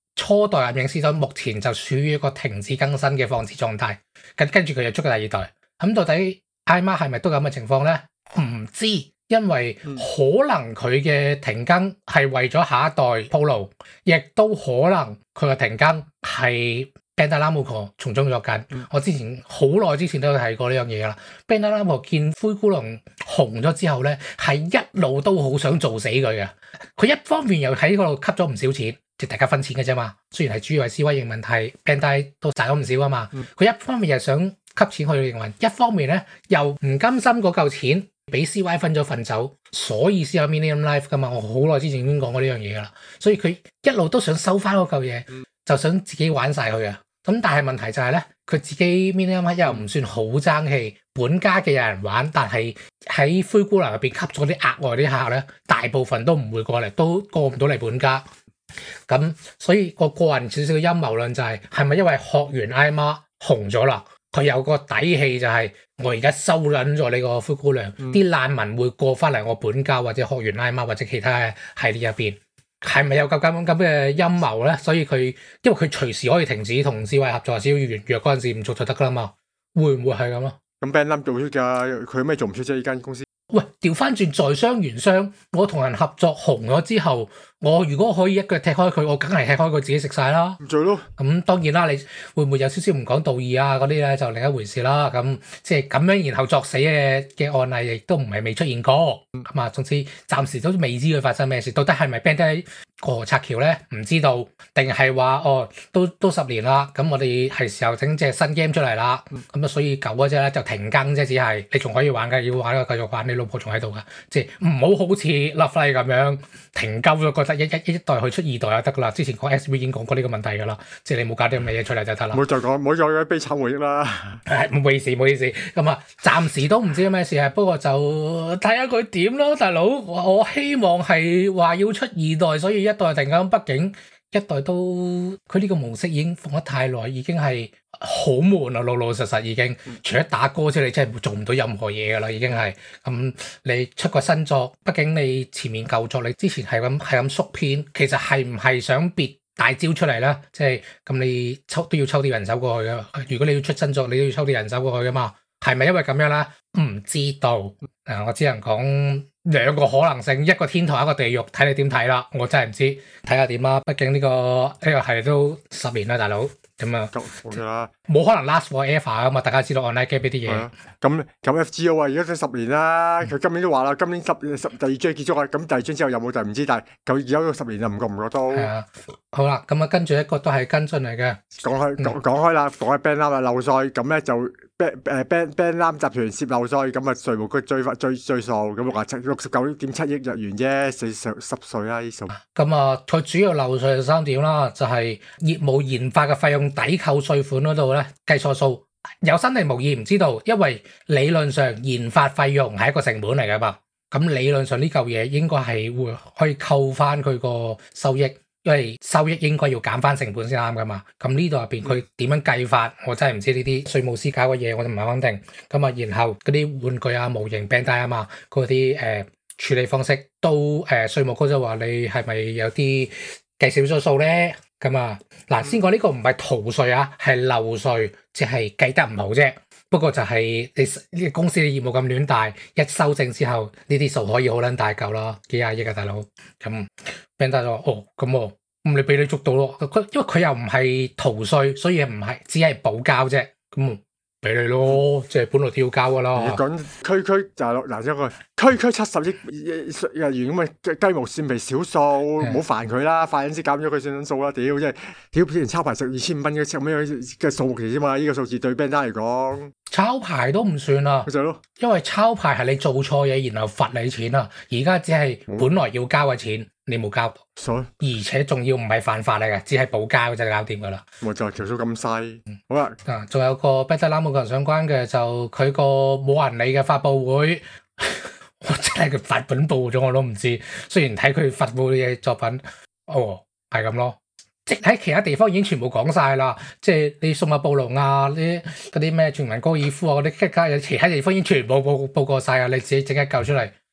初代暗影師就目前就處於一個停止更新嘅放置狀態，跟跟住佢又出個第二代。咁到底 iMark 係咪都咁嘅情況咧？唔知，因為可能佢嘅停更係為咗下一代鋪路，亦都可能佢嘅停更係 Bandai Namco 從中作緊。嗯、我之前好耐之前都有提過呢樣嘢啦。Bandai Namco 見灰姑娘紅咗之後咧，係一路都好想做死佢嘅。佢一方面又喺嗰度吸咗唔少錢，即係大家分錢嘅啫嘛。雖然係主要係 C Y 營運，係 Bandai 都賺咗唔少啊嘛。佢、嗯、一方面又想吸錢去營運，一方面咧又唔甘心嗰嚿錢俾 C Y 分咗份走，所以先有 Millennium Life 噶嘛。我好耐之前已經講過呢樣嘢噶啦，所以佢一路都想收翻嗰嚿嘢，就想自己玩晒佢啊。咁但係問題就係咧，佢自己 Millennium Life 又唔算好爭氣，本家嘅有人玩，但係喺灰姑娘入邊吸咗啲額外啲客咧，大部分都唔會過嚟，都過唔到嚟本家。咁所以個個人少少嘅陰謀論就係、是，係咪因為學完 iMark 紅咗啦？佢有個底氣就係我而家收撚咗呢個灰姑娘，啲、嗯、難民會過翻嚟我本家或者學完 iMark 或者其他嘅系列入邊，係咪有咁咁咁嘅陰謀咧？所以佢因為佢隨時可以停止同 C Y 合作，只要完約嗰陣時唔做就得噶啦嘛，會唔會係咁啊？ 咁 Bandai 做出㗎，佢有咩做唔出啫？呢間公司喂，調翻轉在商言商，我同人合作紅咗之後，我如果可以一腳踢開佢，我梗係踢開佢自己食晒啦。 唔做咯。咁當然啦，你會唔會有少少唔講道義啊？嗰啲咧就另一回事啦。咁即係咁樣然後作死嘅嘅案例亦都唔係未出現過。咁啊、嗯，總之暫時都未知佢發生咩事，到底係咪 Bandai 過河拆橋咧？唔知道，定係話哦，都都十年啦，咁我哋係時候整隻新 game 出嚟啦。咁啊、嗯，所以舊嗰隻咧就停更啫，只係你仲可以玩嘅，要玩嘅繼續玩，你老婆仲喺度噶，即係唔好好似 Lovelight 咁樣停鳩咗，覺得一一一代去出二代就得噶啦。之前講 S V 已經講過呢個問題噶啦，即係你冇搞啲咁嘅嘢出嚟就得啦。唔好再講，唔好再講悲慘回憶啦。 誒，唔好意思，唔好意思。咁啊，暫時都唔知咩事啊，不過就睇下佢點咯，大佬。我希望係話要出二代，所以一代停更，畢竟一代都佢呢個模式已經放得太耐，已經係好悶啦，老老實實已經，除咗打歌之外，你真係做唔到任何嘢噶啦，已經係咁。你出個新作，畢竟你前面舊作你之前係咁係咁縮編，其實係唔係想別大招出嚟咧？即係咁你抽都要抽啲人手過去噶。如果你要出新作，你都要抽啲人手過去噶嘛？係咪因為咁樣啦？唔知道。誒，我只能講兩個可能性，一個天堂，一個地獄，睇你點睇啦。我真係唔知，睇下點啦。畢竟呢、這個呢、這個係都十年啦，大佬。咁啊，冇啦， 冇可能 last forever 噶嘛？大家知道 online game 呢啲嘢。咁咁 F G O 啊，而家都十年啦。佢、嗯、今年都話啦，今年十十第二章結束啊。咁第二章之後有冇就唔知，但係佢而家都十年啦，唔覺唔覺都。係啊，好啦，咁啊跟住一個都係跟進嚟嘅。講開講講開啦，講開 Bandai 啊漏稅，咁咧就 Band 誒 Band Bandai 集團涉漏稅，咁啊稅務局追追追數，咁話七六十九點七億日元啫，四十十稅啦呢數。咁啊，佢主要漏稅係三點啦，就係、是、業務研發嘅費用抵扣稅款嗰度咧計錯數，有新定無意唔知道，因為理論上研發費用係一個成本嚟噶嘛，咁理論上呢嚿嘢應該係會可以扣翻佢個收益，因為收益應該要減翻成本先啱噶嘛。咁呢度入邊佢點樣計法，我真係唔知呢啲稅務師搞嘅嘢，我就唔係肯定。咁啊，然後嗰啲玩具啊、模型、Bandai啊嘛，嗰啲誒處理方式都誒稅務局就話你係咪有啲計少咗數咧？咁啊，嗱，先講呢個唔係逃稅啊，係漏稅，即係計得唔好啫。不過就係你呢個公司嘅業務咁亂大，一修正之後，呢啲數可以好撚大嚿咯，幾廿億啊，大佬。咁 Bandai 就話哦，咁喎，咁你俾你捉到咯。佢因為佢又唔係逃稅，所以唔係只係補交啫。咁俾你咯，即係本來跳交噶啦。你講區區就係嗱，一個區區七十億日元咁嘅雞毛蒜皮小數，唔好煩佢啦，快啲先減咗佢算數啦。屌，即係屌，之前抄牌十二千五蚊嘅咁樣嘅數目嚟啫嘛，呢個數字對 Bandai 嚟講，抄牌都唔算啊。就係咯，因為抄牌係你做錯嘢，然後罰你錢啊。而家只係本來要交嘅錢。你冇交，而且仲要唔係犯法嚟嘅，只係補交就搞掂噶啦。冇錯，條數咁細。嗯、好啦，啊，仲有個 Bandai Namco 相關嘅就佢個冇人理嘅發佈會，我真係佢發本報咗我都唔知。雖然睇佢發佈嘅作品，哦，係咁咯。即喺其他地方已經全部講晒啦，即係你數碼暴龍啊，啲嗰啲咩全民高爾夫啊嗰啲，其他地方已經全部報報過晒啊，你自己整一嚿出嚟。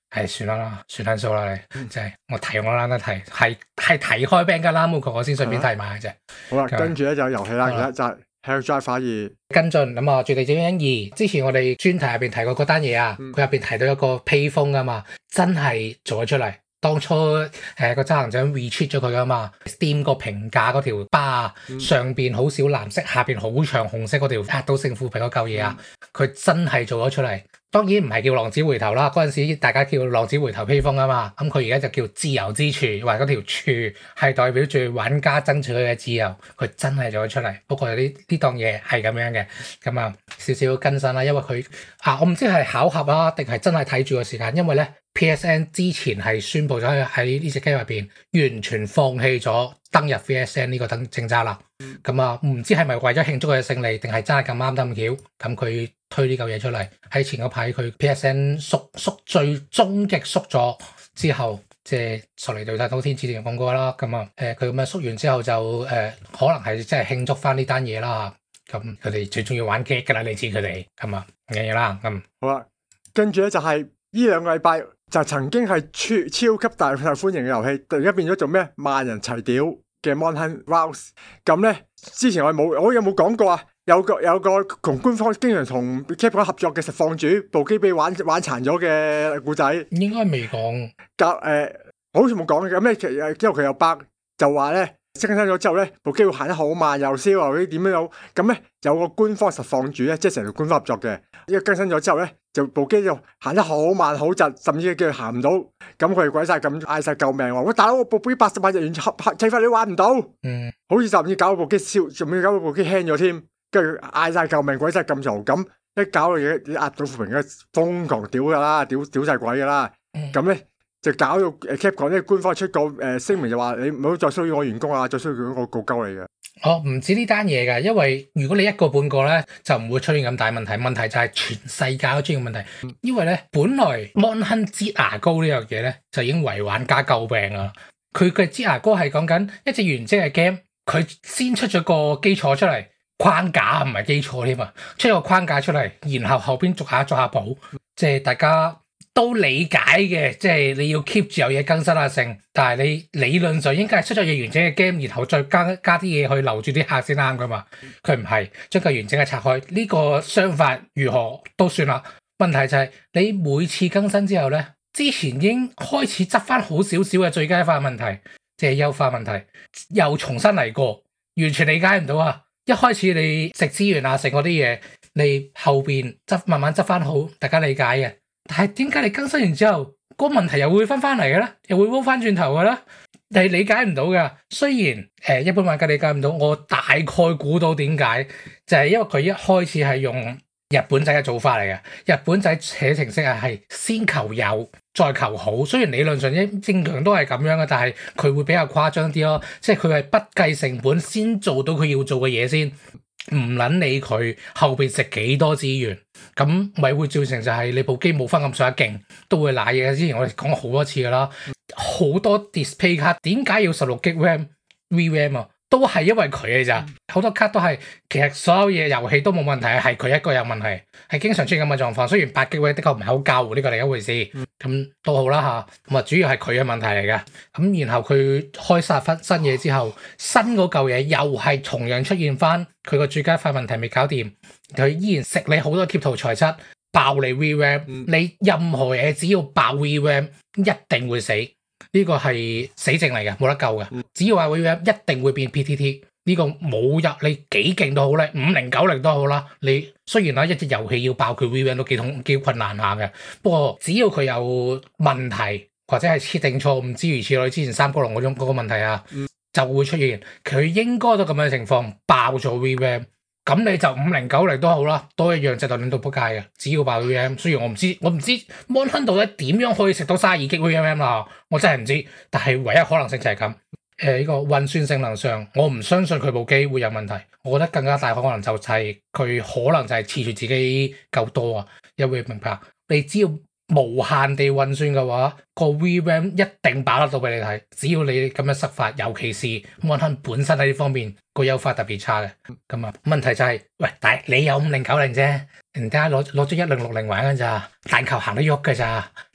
係算啦啦，算撚數啦你，即係我提我懶得提，係係提開 Banker Namco 我先順便提埋嘅啫。 好啦，跟住咧就遊戲啦，而家就係 Helldive 二跟進咁啊，絕地戰警二之前我哋專題入邊提過嗰單嘢啊，佢入邊提到一個披風噶嘛，真係做咗出嚟。當初誒、呃、個執行長 retweet 咗佢噶嘛 ，Steam 個評價嗰條 bar、嗯、上邊好少藍色，下邊好長紅色嗰條壓到勝負屏嗰嚿嘢啊，佢、嗯、真係做咗出嚟。當然唔係叫浪子回頭啦，嗰陣時大家叫浪子回頭披風啊嘛，咁佢而家就叫自由之柱，話嗰條柱係代表住玩家爭取佢嘅自由，佢真係做咗出嚟。不過呢呢檔嘢係咁樣嘅，咁啊少少更新啦，因為佢啊我唔知係巧合啊，定係真係睇住個時間，因為咧 P S N 之前係宣布咗喺呢隻機入邊完全放棄咗登入 V S N 呢個登正揸啦。咁啊唔知係咪為咗慶祝佢嘅勝利，定係真係咁啱得咁巧，咁佢推呢嚿嘢出嚟。喺前嗰排佢 P S N 縮縮最終極縮咗之後，即係索尼對戰滔天之前講過啦。咁啊誒佢咁樣縮完之後就誒、呃、可能係即係慶祝翻呢單嘢啦。咁佢哋最中意玩 gag 噶啦，你知佢哋咁啊嘅嘢啦。咁好啦，跟住咧就係呢兩個禮拜就曾經係超超級大受歡迎嘅遊戲，突然間變咗做咩萬人齊屌嘅 Monster Rouse。咁咧之前我冇我有冇講過啊？有個有個同官方經常同 Capcom 合作嘅實況主部機俾玩玩殘咗嘅故仔，應該未講。 隔誒好似冇講嘅咁咧，其實因為佢有 bug 就話咧更新咗之後咧部機會行得好慢，又燒又啲點樣有咁咧有個官方實況主咧，即係成條官方合作嘅，因為更新咗之後咧就部機就行得好慢好窒，甚至叫佢行唔到，咁佢哋鬼晒咁嗌晒救命話：喂，大佬，我部機八十萬日元合合砌法你玩唔到，嗯，好似甚至搞到部機燒，甚至搞到部機輕咗添。跟住嗌晒救命，鬼真係咁嘈，咁一搞到嘢壓到副屏咧，瘋狂屌噶啦，屌屌晒鬼噶啦，咁咧、嗯、就搞到誒 Capcom 咧官方出個誒聲明就話你唔好再騷擾我員工啊，再騷擾我告鳩你嘅。 哦，唔止呢單嘢噶，因為如果你一個半個咧，就唔會出現咁大問題。問題就係全世界都出現問題，因為咧本來 Monhan 擠牙膏呢樣嘢咧就已經為玩家詬病啦。佢嘅擠牙膏係講緊一隻完整嘅 game，佢先出咗個基礎出嚟。框架唔係基礎添啊，出個框架出嚟，然後後邊逐下逐下補，即係大家都理解嘅，即係你要 keep 住有嘢更新啊成，但係你理論上應該係出咗嘢完整嘅 game，然後再加加啲嘢去留住啲客先啱噶嘛，佢唔係將佢完整嘅拆開，呢個商法如何都算啦。問題就係你每次更新之後咧，之前已經開始執翻好少少嘅最佳化問題，即係優化問題，又重新嚟過，完全理解唔到啊！一開始你食資源啊，食嗰啲嘢，你後邊執慢慢執翻好，大家理解嘅。但係點解你更新完之後，個問題又會翻翻嚟嘅咧？又會撈翻轉頭嘅咧？你理解唔到嘅。雖然誒、呃、一般玩家理解唔到，我大概估到點解，就係、是、因為佢一開始係用日本仔嘅做法嚟嘅。日本仔寫程式啊係先求有再求好，雖然理論上一正常都係咁樣嘅，但係佢會比較誇張啲咯。即係佢係不計成本先做到佢要做嘅嘢先，唔撚理佢後邊食幾多資源，咁咪會造成就係你部機冇分咁上下勁，都會瀨嘢。之前我哋講過好多次噶啦，好多 display 卡點解要十六 G RAM V RAM 啊？都係因為佢嘅咋，好多卡都係，其實所有嘢遊戲都冇問題，係佢一個有問題，係經常出現咁嘅狀況。雖然八 G 的確唔係好夠，呢個另一回事，咁、嗯、都好啦吓。咁啊，主要係佢嘅問題嚟嘅。咁然後佢開殺翻新嘢之後，新嗰嚿嘢又係同樣出現翻佢個最佳化問題未搞掂，佢依然食你好多貼圖材質，爆你 V RAM，、嗯、你任何嘢只要爆 V RAM 一定會死。呢個係死症嚟嘅，冇得救嘅。只要話 V RAM 一定會變 P T T， 呢個冇入你幾勁都好咧，五零九零都好啦。你雖然啦，一隻遊戲要爆佢 V RAM 都幾痛幾困難下嘅，不過只要佢有問題或者係設定錯誤諸如此類，之前三角龍嗰種嗰個問題啊，嗯、就會出現。佢應該都咁樣嘅情況爆咗 V RAM。咁你就五零九零都好啦，都一樣直到亂到撲街嘅。只要爆 V RAM， 雖然我唔知，我唔知 Monhan 到底點樣可以食到三十二 G V RAM 啦，我真係唔知。但係唯一可能性就係咁。誒、呃，呢、這個運算性能上，我唔相信佢部機會有問題。我覺得更加大可能就係佢可能就係恃住自己夠多啊。因為明白，你只要無限地運算嘅話，個 V RAM 一定把得到俾你睇。只要你咁樣塞法，尤其是 Monhan 本身喺呢方面個優化特別差嘅。咁啊，問題就係、是，喂，但係你有五零九零啫，人家攞攞咗一零六零玩㗎咋，彈球行得喐㗎咋，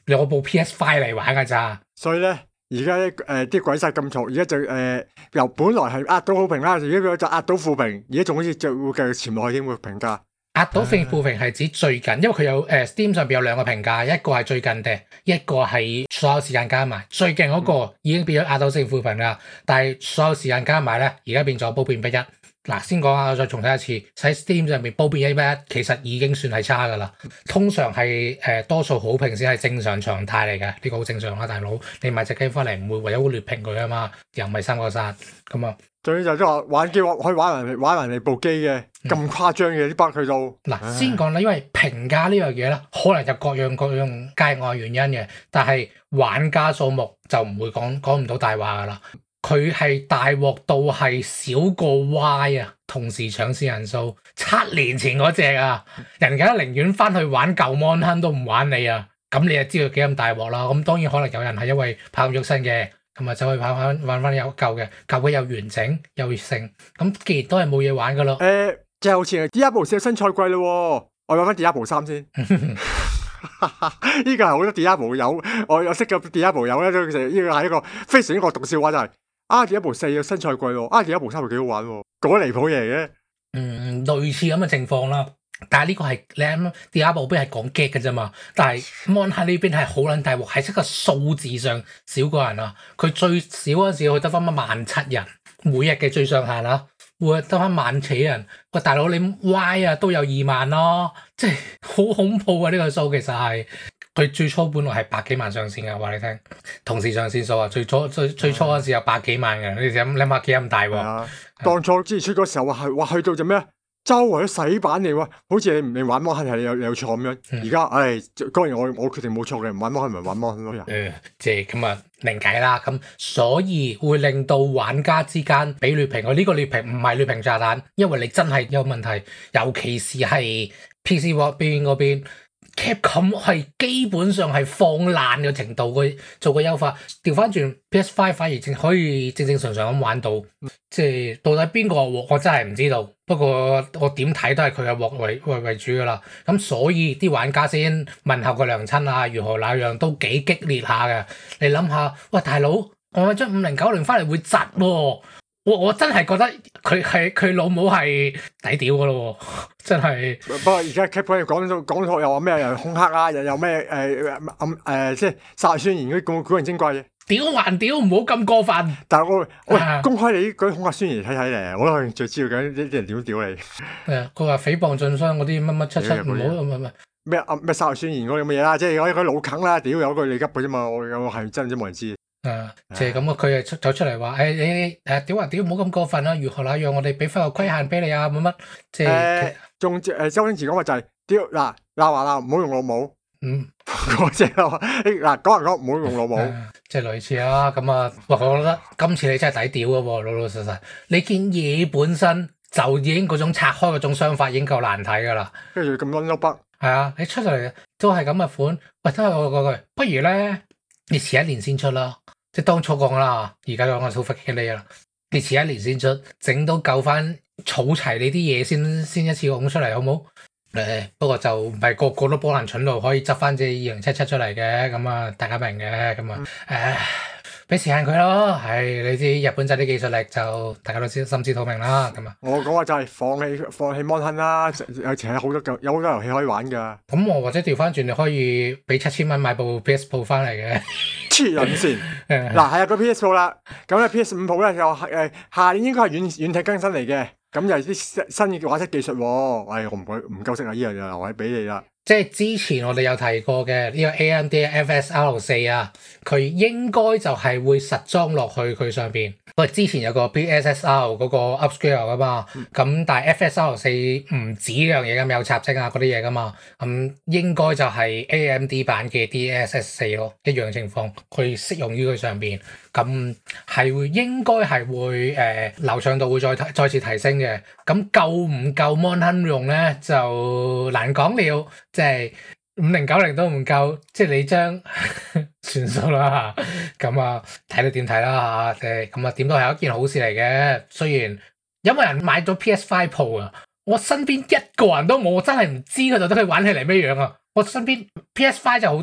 你攞部 P S Five 嚟玩㗎咋。 所以咧，而家咧誒啲鬼殺咁嘈，而家就誒、呃、由本來係壓到好評啦，而家就壓到負評，而家仲好似就會繼續潛落去添個評價。 壓到負評係指最近，因為佢有誒、呃、Steam 上邊有兩個評價，一個係最近嘅，一個係所有時間加埋。最近嗰個已經變咗壓倒性負評啦，但係所有時間加埋咧，而家變咗褒貶不一。嗱，先講下，我再重睇一次，喺 Steam 上面褒貶一不一，其實已經算係差噶啦。通常係誒、呃、多數好評先係正常常態嚟嘅，呢、這個好正常啦，大佬。你買隻 game 翻嚟唔會為咗劣評佢啊嘛，又唔係三個殺咁啊。 最就即係話玩機可以玩埋玩埋你部機嘅咁誇張嘅啲 bug 去到。嗱、 嗯，先講啦，因為評價呢樣嘢咧，可能就各樣各樣界外原因嘅，但係玩家數目就唔會講講唔到大話噶啦。佢係大鑊到係少過 Y 啊，同時搶線人數七年前嗰隻啊，人家寧願翻去玩舊 Mon Hun 都唔玩你啊，咁你就知道幾咁大鑊啦。咁當然可能有人係因為跑咁喐身嘅。咁啊，走去跑翻玩翻有舊嘅，舊嘅又完整又勝，咁既然都係冇嘢玩噶咯。 誒、呃，即係好似 Diablo 四新賽季咯，我玩翻 Diablo 三先。呢個係好多 Diablo 友，我有識嘅 Diablo 友咧，都其實呢個係一個非常之惡毒笑話，就係、是、啊 Diablo 四嘅新賽季咯，啊 Diablo 三又幾好玩，嗰離譜嘢嚟嘅。嗯， 類似咁嘅情況啦。但係呢個係你啱 Diablo 邊係講 get 嘅啫嘛，但係 Mon Hun 呢邊係好撚大鑊，喺一個數字上少個人啊。佢最少嗰陣時佢得翻乜萬七人，每日嘅最上限啊，會得翻萬幾人。喂，大佬你 Y 啊都有二萬咯，即係好恐怖啊！呢、這個數其實係佢最初本來係百幾萬上線嘅，話你聽，同時上線數啊，最初最最初嗰陣時有百幾萬嘅，你諗諗下幾咁大鑊。 啊，當初之前出嗰時候話係話去到就咩？周圍都洗版嚟喎，好似你唔你玩魔係你有你有錯咁樣。而家唉，當然我我決定冇錯嘅，唔玩魔係咪玩魔咯？ 誒，即係咁啊，另計啦。咁所以會令到玩家之間俾劣評。我呢個劣評唔係劣評炸彈，因為你真係有問題，尤其是係 P C 嗰邊嗰邊。Capcom 係基本上係放爛嘅程度去做個優化，調翻轉 P S Five 反而正可以正正常常咁玩到，即係到底邊個鑊我真係唔知道。不過我點睇都係佢嘅鑊為為為主噶啦。咁所以啲玩家先問候個娘親啊，如何那樣都幾激烈下嘅。你諗下，喂大佬，我買張五零九零翻嚟會窒喎。我我真係覺得佢係佢老母係抵屌噶咯，真係。 不過而家 Capcom 講到講到又話咩又恐嚇啊，又有咩誒暗誒即係殺人宣言嗰啲古古靈精怪嘢。 屌還屌，唔好咁過分。 但係我喂、啊、公開你嗰啲恐嚇宣言睇睇咧，我都最知道緊啲啲人點屌你。 誒，佢話誹謗盡商嗰啲乜乜七七唔好唔係唔係咩啊咩殺人宣言嗰啲咁嘅嘢啦，即係嗰啲老梗啦，屌有句你急嘅啫嘛，我我係真係冇人知。 誒，即係咁啊！佢係出走出嚟話，誒你誒屌啊屌，唔好咁過分啊！如何那樣，我哋俾翻個規限俾你啊！乜乜即係仲誒周星馳講話就係屌嗱嗱話啦，唔好用老母。嗯，嗰隻嗱講人講唔好用老母， 即係類似啦。咁啊，哇！我覺得今次你真係抵屌噶喎，老老實實。你件嘢本身就已經嗰種拆開嗰種商法已經夠難睇噶啦， 跟住咁撚碌筆。係啊，你出咗嚟都係咁嘅款，喂，都係我嗰句，不如咧你遲一年先出啦。即係當初講啦，而家講我好忽激你啦。你遲一年先出，整到夠翻儲齊你啲嘢先，先一次講出嚟好冇？誒，不過就唔係個個都波瀾蠢路可以執翻隻二零七七出嚟嘅，咁啊大家明嘅，咁啊誒，俾時間佢咯。係你知日本仔啲技術力就大家都知心知肚明啦。咁啊， 我講話就係放棄放棄 Mon Hun 啦，有其實好多有好多遊戲可以玩噶。 咁我或者調翻轉，你可以俾七千蚊買部 P S Pro 翻嚟嘅。 黐撚線，嗱係啊個 P S Pro 啦，咁咧 P S 五 Pro 咧就誒下年應該係軟軟體更新嚟嘅。咁又係啲新嘅畫質技術喎，唉，我唔夠唔夠識啊！呢樣就留喺俾你啦。 即係之前我哋有提過嘅呢個 A M D F S R 四啊，佢應該就係會實裝落去佢上邊。喂，之前有個 P S S R 嗰個 upscale 噶嘛，咁、嗯、但係 F S R 四唔止呢樣嘢咁有插晶啊嗰啲嘢噶嘛，咁應該就係 A M D 版嘅 D L S S 四咯，一樣情況，佢適用於佢上邊，咁係會應該係會誒、呃、流暢度會再再次提升嘅，咁夠唔夠 Mon Hun 用咧就難講了，即係五零九零都唔夠，即係你將算數啦嚇，咁啊睇你點睇啦嚇，誒咁啊點都係一件好事嚟嘅。雖然有冇人買咗 P S Five Pro 啊？我身邊一個人都冇，我真係唔知佢到底佢玩起嚟咩樣啊！我身邊 P S Five 就好多，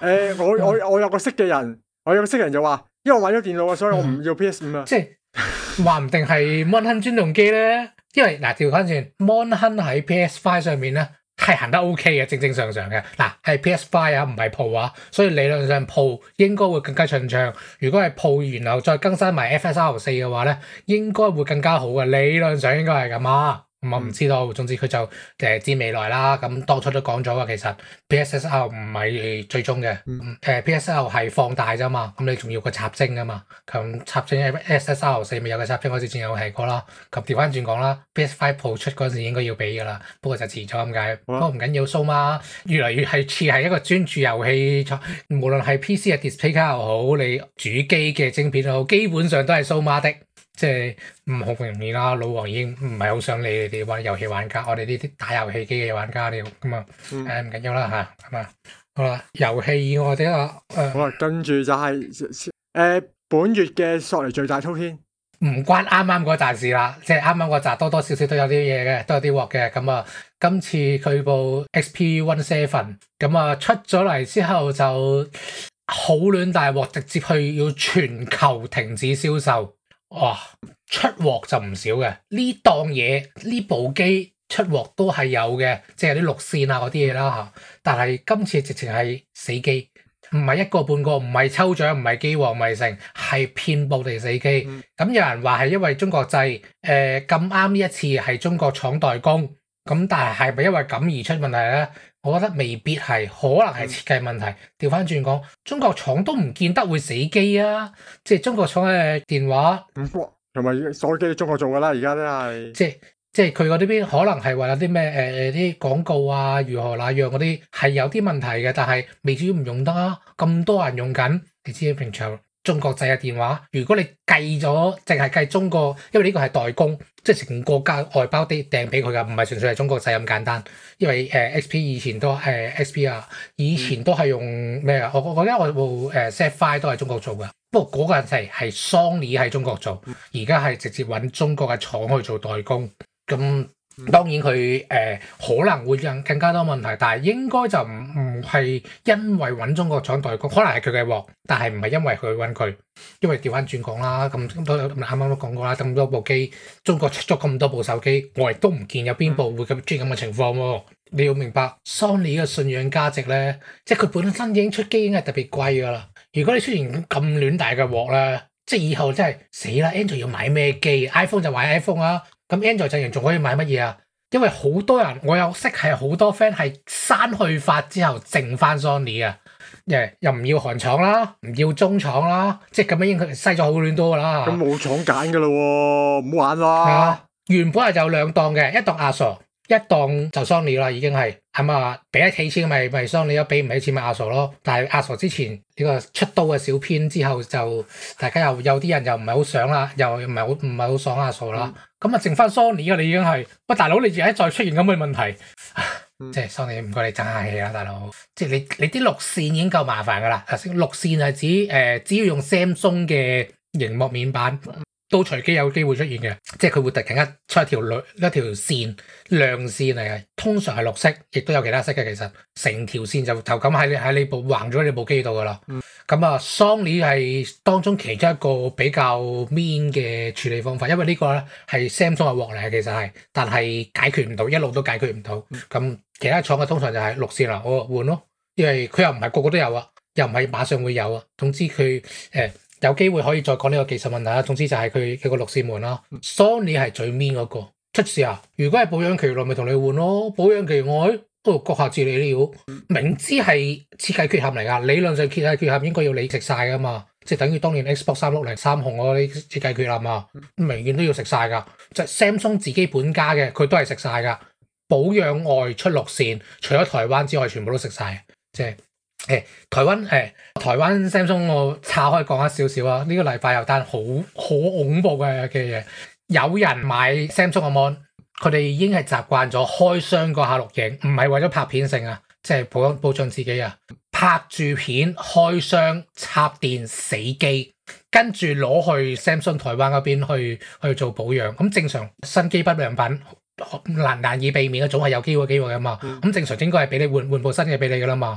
誒，我我我有個識嘅人，我有個識嘅人就話，因為我買咗電腦啊，所以我唔要 P S 五啊。 即係話唔定係 Monhan 專用機咧，因為嗱調翻轉 Monhan 喺 P S Five 上面咧係行得 OK 嘅，正正常常嘅。嗱係 P S Five 啊，唔係 Pro 啊，所以理論上 Pro 應該會更加順暢。如果係 Pro 然後再更新埋 F S R 四嘅話咧，應該會更加好嘅。理論上應該係咁啊。咁我唔知道，總之佢就誒知未來啦。咁當初都講咗啊，其實 P S S R 唔係最終嘅， 嗯誒 P S R 係放大啫嘛。咁你仲要個插晶噶嘛？咁插晶 S S R 四咪有個插晶，我之前有提過啦。咁調翻轉講啦 ，P S Five Pro 出嗰陣時應該要俾噶啦，不過就遲咗咁解。不過唔緊要，蘇媽越嚟越係似係一個專注遊戲，無論係 P C 嘅 display 卡又好，你主機嘅晶片又好，基本上都係蘇媽的。即係唔好明面啦，老王已經唔係好想理你哋玩遊戲玩家，我哋呢啲打遊戲機嘅玩家了咁啊，誒唔緊要啦吓，咁啊好啦，遊戲以外啲啊，誒好啦，跟住就係、是、誒、呃、本月嘅索尼最大滔天， 唔關啱啱嗰集事啦，即係啱啱嗰集多多少少都有啲嘢嘅，都有啲鑊嘅，咁啊今次佢部 X P One Seven 咁啊出咗嚟之後就好亂大鑊，直接去要全球停止銷售。哇！出鑊就唔少嘅，呢檔嘢呢部機出鑊都係有嘅，即係啲綠線啊嗰啲嘢啦嚇。但係今次直情係死機，唔係一個半個，唔係抽獎，唔係機王，唔係成，係遍佈地死機。咁、嗯、有人話係因為中國製，誒咁啱呢一次係中國廠代工，咁但係係咪因為咁而出問題咧？我覺得未必係，可能係設計問題。調翻轉講，中國廠都唔見得會死機啊！即係中國廠嘅電話， 同埋手機中國做噶啦，而家都係。即係即係佢嗰啲邊可能係話有啲咩誒誒啲廣告啊，如何那樣嗰啲係有啲問題嘅，但係未至於唔用得啊！咁多人用緊，你知平常中國製嘅電話，如果你計咗淨係計中國，因為呢個係代工。即係成個家外包啲訂俾佢㗎，唔係純粹係中國製咁簡單。因為誒、呃、X P 以前都誒、呃、X P 啊，以前都係用咩啊？我我覺得我部誒 Z Five 都係中國做㗎。不過嗰個係係 Sony 喺中國做，而家係直接揾中國嘅廠去做代工。咁當然佢誒、呃、可能會更更加多問題，但係應該就唔唔係因為揾中國廠代工，可能係佢嘅鑊，但係唔係因為佢揾佢。因為調翻轉講啦，咁咁多啱啱都講過啦，咁多部機，中國出咗咁多部手機，我亦都唔見有邊部會咁出現咁嘅情況喎。你要明白 Sony 嘅信仰價值咧，即係佢本身已經出機已經係特別貴噶啦。如果你出現咁亂大嘅鑊咧，即係以後真係死啦 ！Android 要買咩機 ？iPhone 就買 iPhone 啊，咁 Android 陣營仲可以買乜嘢啊？因為好多人，我有識係好多 friend 係刪去法之後剩翻 Sony 啊。誒又唔要韓廠啦，唔要中廠啦，即係咁樣已經佢篩咗好亂多噶啦。 咁冇廠揀噶咯喎，唔好玩啦。 係啊，原本係有兩檔嘅，一檔阿 Sir，一檔就 Sony 啦，已經係咁啊，俾得起錢咪咪 Sony 咯，俾唔起錢咪阿 Sir 咯。但係阿 Sir 之前呢個出刀嘅小編之後就大家又有啲人又唔係好想啦，又唔係好唔係好爽阿 Sir 啦。咁啊、嗯、剩翻 Sony 啊，你已經係喂大佬，你而家再出現咁嘅問題。即係 Sony 唔該你爭下氣啦，大佬。即係你你啲綠線已經夠麻煩噶啦。綠線係指誒、呃，只要用 Samsung 嘅熒幕面板，都隨機有機會出現嘅。即係佢會突然間出一條綠一條線亮線嚟嘅，通常係綠色，亦都有其他色嘅。其實成條線就就咁喺喺你部橫咗喺你部機度噶啦。咁啊、嗯、Sony 係當中其中一個比較 mean 嘅處理方法，因為呢個咧係 Samsung 嘅鑊嚟嘅，其實係，但係解決唔到，一路都解決唔到。咁、嗯、其他廠嘅通常就係綠線啦，我換咯，因為佢又唔係個個都有啊，又唔係馬上會有啊。總之佢誒、呃、有機會可以再講呢個技術問題啦。總之就係佢佢個綠線門啦。嗯、Sony 係最 mean 嗰個出事啊！如果係保養期內咪同你換咯，保養期外。哦，閣下治理料，明知係設計缺陷嚟噶，理論上設計缺陷應該要你食晒噶嘛，即係等於當年 Xbox 三六零三雄嗰啲設計缺陷啊，明顯都要食晒噶。就係 Samsung 自己本家嘅，佢都係食晒噶。保養外出綠線，除咗台灣之外，全部都食晒。即係誒、欸，台灣誒、欸，台灣 Samsung 我岔開講一少少啊。呢、這個禮拜有單好好恐怖嘅嘅嘢，有人買 Samsung 嘅 mon。佢哋已經係習慣咗開箱嗰下錄影，唔係為咗拍片性啊，即係保保障自己啊。拍住片開箱插電死機，跟住攞去 Samsung 台灣嗰邊去去做保養。咁正常新機不良品難難以避免嘅，總係有機會機會噶嘛。咁、嗯、正常應該係俾你換換部新嘅俾你噶啦嘛。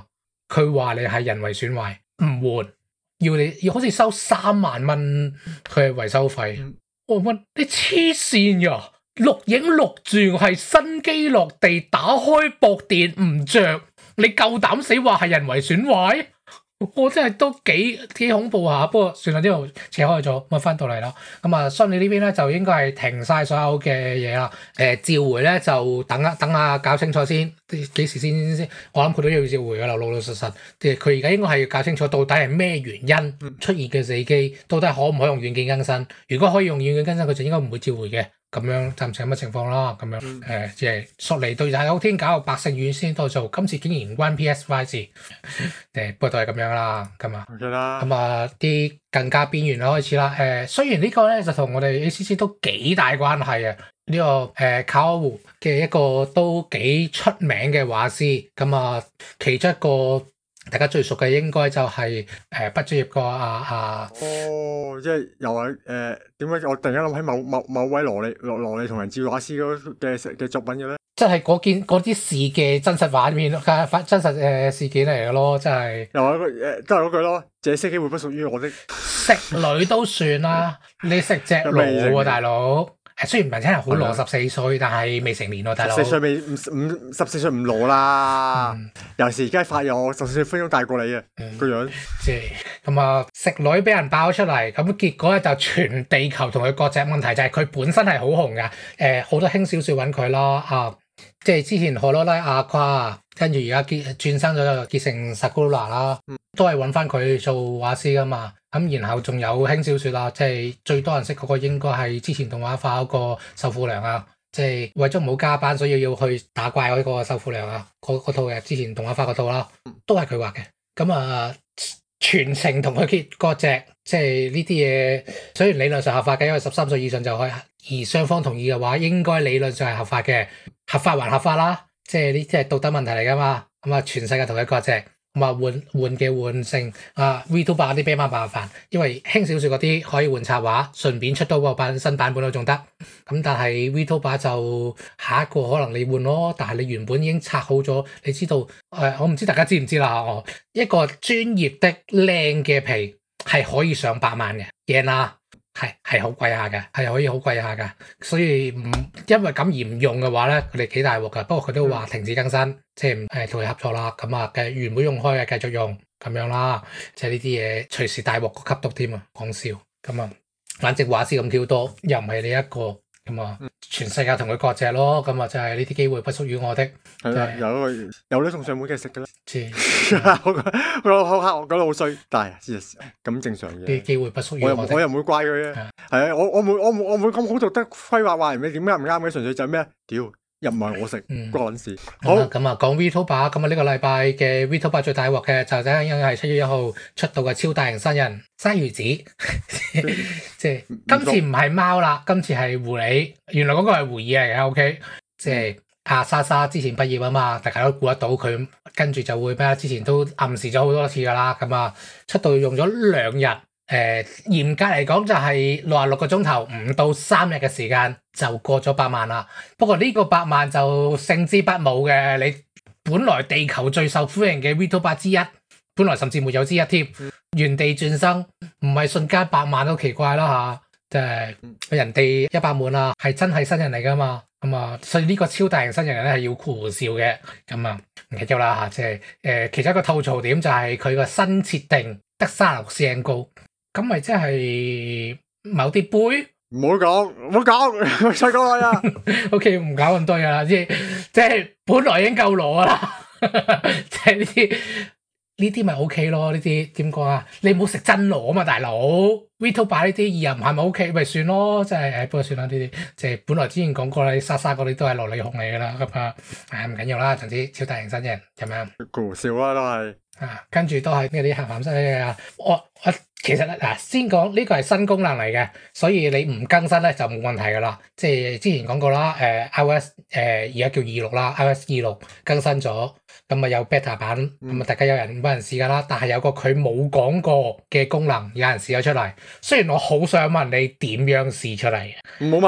佢話你係人為損壞，唔換，要你要好似收三萬蚊佢係維修費。嗯、我問你黐線呀！錄影錄住係新機落地，打開駁電唔着，你夠膽死話係人為損壞？我真係都幾幾恐怖下，不過算啦，呢度扯開咗，咁啊翻到嚟啦。咁啊，Sony呢邊咧就應該係停晒所有嘅嘢啦。誒、呃，召回咧就等一等下搞清楚先，幾時先先？我諗佢都要召回噶啦，老老實實。佢而家應該係要搞清楚到底係咩原因出現嘅死機，到底可唔可以用軟件更新？如果可以用軟件更新，佢就應該唔會召回嘅。咁樣暫時係乜情況啦？咁樣誒，即係索尼對大有天搞個百勝院先多做，今次竟然唔關 P S Five 事，誒不過都係咁樣啦，咁啊，咁啊啲更加邊緣開始啦。誒、呃，雖然個呢個咧就同我哋 A C C 都幾大關係啊，呢、這個誒卡瓦湖嘅一個都幾出名嘅畫師，咁啊其中一個。大家最熟嘅應該就係誒畢咗業個阿阿哦，即係又係誒點解我突然間諗起某某某位羅莉羅羅莉同人照畫師嗰嘅嘅作品嘅咧？ 即係嗰件嗰啲事嘅真實畫面，真實誒事件嚟嘅咯，真係又係誒都係嗰句咯，這些機會不屬於我的。 食女都算啦，你食隻螺喎，大佬。係雖然唔係真係好攞十四歲，但係未成年喎，大佬。十四歲未唔唔十四歲唔攞啦，嗯、尤其是而家發現我十四歲分鐘大過你啊個、嗯、樣。即係咁啊，食女俾人爆出嚟，咁結果咧就全地球同佢割席。問題就係佢本身係好紅噶，誒、呃、好多輕小說揾佢啦啊，即係之前荷羅拉阿誇，跟住而家結轉生咗就結成 Sakura 啦，嗯、都係揾翻佢做畫師噶嘛。咁然後仲有輕小說啦，即係最多人識嗰個應該係之前動畫化嗰個受富良啊，即係為咗唔好加班，所以要去打怪嗰個受富良啊，嗰套嘅之前動畫化嗰套啦，都係佢畫嘅。咁啊，全程同佢結割席，即係呢啲嘢，雖然理論上合法嘅，因為十三歲以上就可以，而雙方同意嘅話，應該理論上係合法嘅，合法還合法啦，即係呢啲係道德問題嚟噶嘛。咁啊，全世界同佢割席。咁啊換換嘅換性啊 VTuber 啲比較麻煩，因為輕小說嗰啲可以換插畫，順便出到個版新版本都仲得。咁但係 VTuber 就下一個可能你換咯，但係你原本已經拆好咗，你知道誒、呃？我唔知大家知唔知啦？我一個專業的靚嘅皮係可以上百萬嘅 yen 啊！係係好貴下嘅，係可以好貴下嘅，所以唔因為咁而唔用嘅話咧，佢哋幾大鑊噶。不過佢都話停止更新，嗯、即係誒同佢合作啦。咁啊嘅原本用開嘅繼續用咁樣啦。即係呢啲嘢隨時大鑊個吸毒添啊！講笑咁啊，反正畫師咁 Q 多，又唔係你一個咁啊，全世界同佢割席咯。咁啊，就係呢啲機會不屬於我的。係啦，有個有咧送上門嘅食噶啦。我我好黑，我覺得好衰，但係事實咁正常嘅。啲機會不屬於我，我又唔會怪佢嘅。係啊，我我冇我冇我冇咁好做得規劃話人哋點解唔啱嘅，純粹就係咩？屌又唔係我食，關我事。好咁啊，講 VTuber，咁啊呢個禮拜嘅 VTuber 最大鑊嘅就係因為係七月一號出道嘅超大型新人鯊魚子，即係今次唔係貓啦，今次係狐狸。原來嗰個係狐狸嚟嘅 ，OK， 即係。阿莎莎之前畢業啊嘛，大家都估得到佢跟住就會咩？之前都暗示咗好多次噶啦，咁啊出道用咗兩日，誒、呃、嚴格嚟講就係六十六個鐘頭，唔到三日嘅時間就過咗百萬啦。不過呢個百萬就勝之不武嘅，你本來地球最受歡迎嘅 VTuber 之一，本來甚至沒有之一添，原地轉生，唔係瞬間百萬都奇怪啦吓，即、啊、係人哋一百滿啦，係真係新人嚟噶嘛。咁啊、嗯，所以呢個超大型新人咧係要酷笑嘅，咁啊唔緊要啦嚇，即係誒其中一個吐槽點就係佢個新設定得三十六 cm 高，咁咪即係某啲杯？唔好講，唔好講，再講下啊！OK， 唔搞咁多嘢啦，即係即係本來已經夠攞啦，即係呢啲。呢啲咪 OK 咯？呢啲點講啊？你唔好食真螺啊嘛，大佬 VTuber 呢啲二人唔係咪 OK？咪算咯，即係誒，不過算啦呢啲，即係本來之前講過啦，莎莎嗰啲都係蘿莉控嚟噶啦，咁啊，誒唔緊要啦，總之超大型新人咁樣，搞笑啊都係啊，跟住都係呢啲鹹鹹濕嘅啊，我我其實嗱先講呢個係新功能嚟嘅，所以你唔更新咧就冇問題噶啦，即係之前講過啦，誒 iOS 誒而家叫二六啦 ，iOS 二六更新咗。咁啊有 beta 版，咁啊大家有人幫人試噶啦，但係有個佢冇講過嘅功能，有人試咗出嚟。雖然我好想問你點樣試出嚟，唔好問，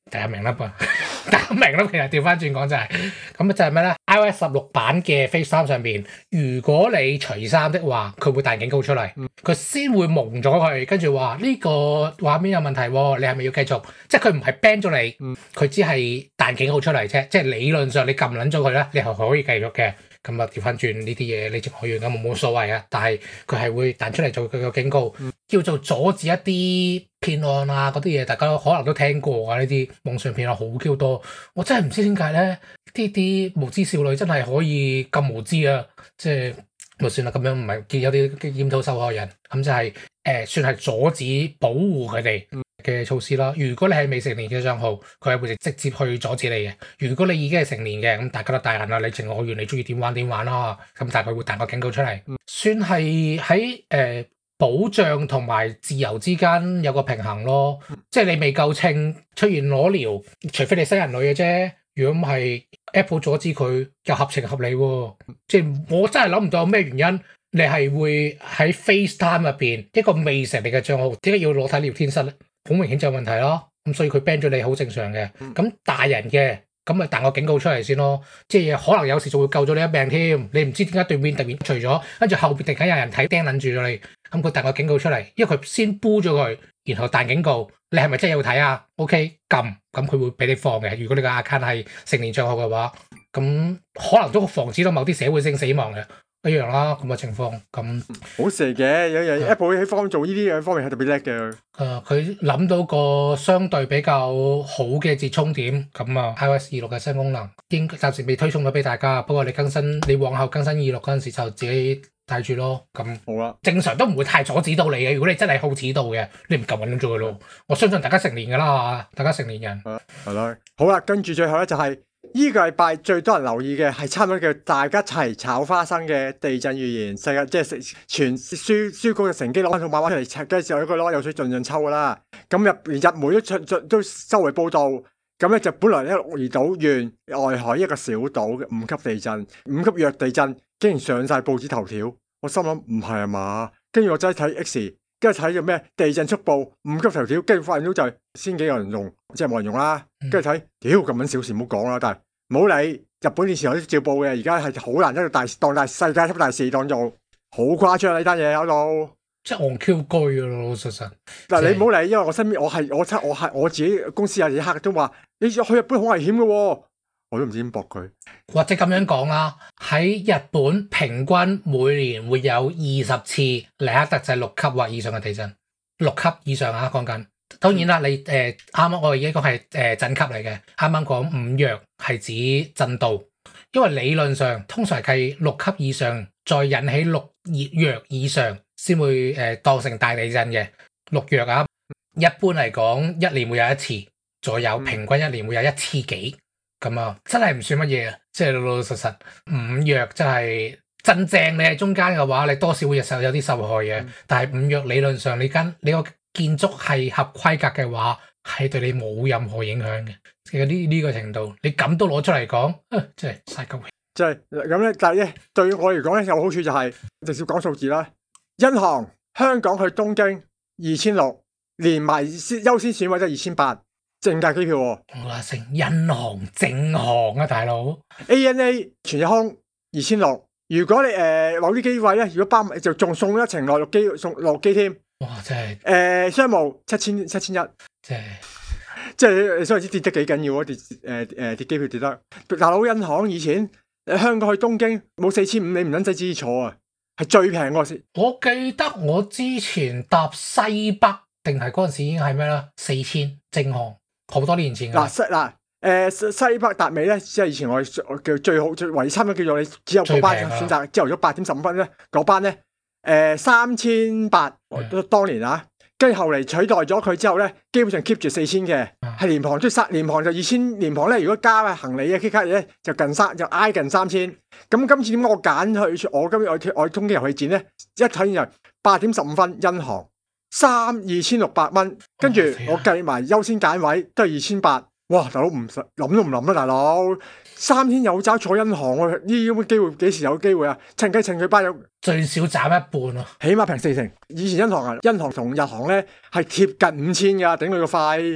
大家明啦噃，大家明啦。其實調翻轉講就係、是，咁就係咩咧 ？iOS 十六版嘅 FaceTime 上面，如果你除衫的話，佢會彈警告出嚟，佢先會蒙咗佢，跟住話呢個畫面有問題喎，你係咪要繼續？即係佢唔係 ban 咗你，佢只係彈警告出嚟啫。即係理論上你撳撚咗佢咧，你係可以繼續嘅。咁啊調翻轉呢啲嘢，你情我願咁冇冇所謂啊。但係佢係會彈出嚟做佢個警告，叫做阻止一啲騙案啊嗰啲嘢，大家可能都聽過啊。呢啲網上騙案好 Q 多，我真係唔知點解咧，呢啲無知少女真係可以咁無知啊！即係就算啦，咁樣唔係見有啲檢討受害人，咁就係、是、誒、呃、算係阻止保護佢哋嘅措施啦。如果你係未成年嘅帳號，佢係會直接去阻止你嘅。如果你已經係成年嘅，咁大家都大人啦，你情我願，你中意點玩點玩啦。咁但係佢會彈個警告出嚟，算係喺誒保障同埋自由之間有個平衡咯。即係你未夠稱出現裸聊，除非你新人類嘅啫。如果唔係 Apple 阻止佢，又合情合理喎。即係我真係諗唔到有咩原因，你係會喺 FaceTime 入邊一個未成年嘅帳號，點解要裸體聊天室咧？好明顯就有問題咯。咁所以佢 ban 咗你好正常嘅。咁大人嘅咁咪彈個警告出嚟先咯。即係可能有時就會救咗你一命添。你唔知點解對面突然除咗，跟住後邊突然間有人睇釘撚住咗你。咁佢彈個警告出嚟，因為佢先煲咗佢，然後彈警告。你係咪真係要睇啊 ？OK， 撳，咁佢會俾你放嘅。如果你個 account 係成年帳號嘅話，咁可能都防止到某啲社會性死亡嘅一樣啦。咁嘅情況，咁好蛇嘅，有有 Apple 喺方做呢啲嘢方面係特別叻嘅。 誒，佢諗到個相對比較好嘅折衷點，咁啊 iOS 二六嘅新功能，應暫時未推送到俾大家。不過你更新，你往後更新二六嗰陣時就自己睇住咯。咁好啦， 正常都唔會太阻止到你嘅。如果你真係好遲到嘅，你唔撳咁做嘅咯。我相信大家成年噶啦，大家成年人係啦。好啦，跟住最後咧就係、是、呢個禮拜最多人留意嘅係差唔多叫大家齊炒花生嘅地震預言，世界即係全書書局嘅乘機攞套漫畫出嚟拆嘅時候，一個攞有水盡盡抽噶啦。咁入連日媒都出都都周圍報道。咁咧就本來咧鹿兒島縣外海一個小島嘅五級地震，五級弱地震，竟然上晒報紙頭條。我心諗唔係啊嘛，跟住我真係睇 X， 跟住睇咗咩地震速報五級頭條，跟住發現到就係先幾個人用，即係冇人用啦。跟住睇，屌咁撚小事唔好講啦，但係唔好理。日本電視台都照報嘅，而家係好難一個大當大世界級大事當做，好誇張啊！呢單嘢搞到即係戇 Q 居咯，老老實實。 嗱，你唔好理，因為我身邊我係我七我係我自己公司有啲客都話，你去日本好危險嘅喎，我都唔知點駁佢。 或者咁樣講啦，喺日本平均每年會有二十次黎克特制六級或以上嘅地震，六級以上啊講緊。當然啦，你誒啱啱我而家講係誒震級嚟嘅，啱啱講五弱係指震度，因為理論上通常係六級以上再引起六弱以上先會誒、呃、當成大地震嘅。六弱啊，一般嚟講一年會有一次左右，平均一年會有一次幾咁啊，真係唔算乜嘢啊！即係老老實實五弱真係真正你喺中間嘅話，你多少會受有啲受害嘅。嗯、但係五弱理論上你間你個建築係合規格嘅話，係對你冇任何影響嘅。其實呢呢個程度，你咁都攞出嚟講，真係嘥鳩氣。 即係咁咧，但係咧對我嚟講咧有好處就係、是、直接講數字啦。因航香港去東京二千六，連埋優先選位都係二千八，正價機票喎。 哇！成因航正航啊，大佬 A N A 全日空二千六，如果你誒、呃、某啲機位咧，如果包就仲送一程內陸機送落機添。 哇！真係誒、 呃、商務七千七千一， 即係即係你所以知跌得幾緊要啊？跌誒誒跌機票跌得。大佬因航以前香港去東京冇四千五，你唔撚使自己坐啊，係最平嗰時。我記得我之前搭西北定係嗰陣時已經係咩啦？四千正航，好多年前㗎。 嗱西嗱誒西北達美咧，即係以前我叫最好最唯一差唔多叫做你只有個班選擇，朝頭早八點十五分咧嗰班咧。誒三千八，當年啊，跟住後嚟取代咗佢之後咧，基本上 keep 住四千嘅，係廉航即係三廉航就二千，廉航咧如果加行李嘅 K 卡嘢咧就近三就挨近三千。咁今次點解我揀去我今日我我東京遊戲展咧，一睇就八點十五分因航三二千六百蚊，跟住我計埋優先揀位都係二千八。哇！大佬唔諗都唔諗啦，大佬三天有找坐因航喎，呢啲咁嘅機會幾時有機會啊？趁雞趁佢班有最少斬一半咯， 起碼平四成。以前因航啊，因航同日航咧係貼近五千噶，頂佢個肺。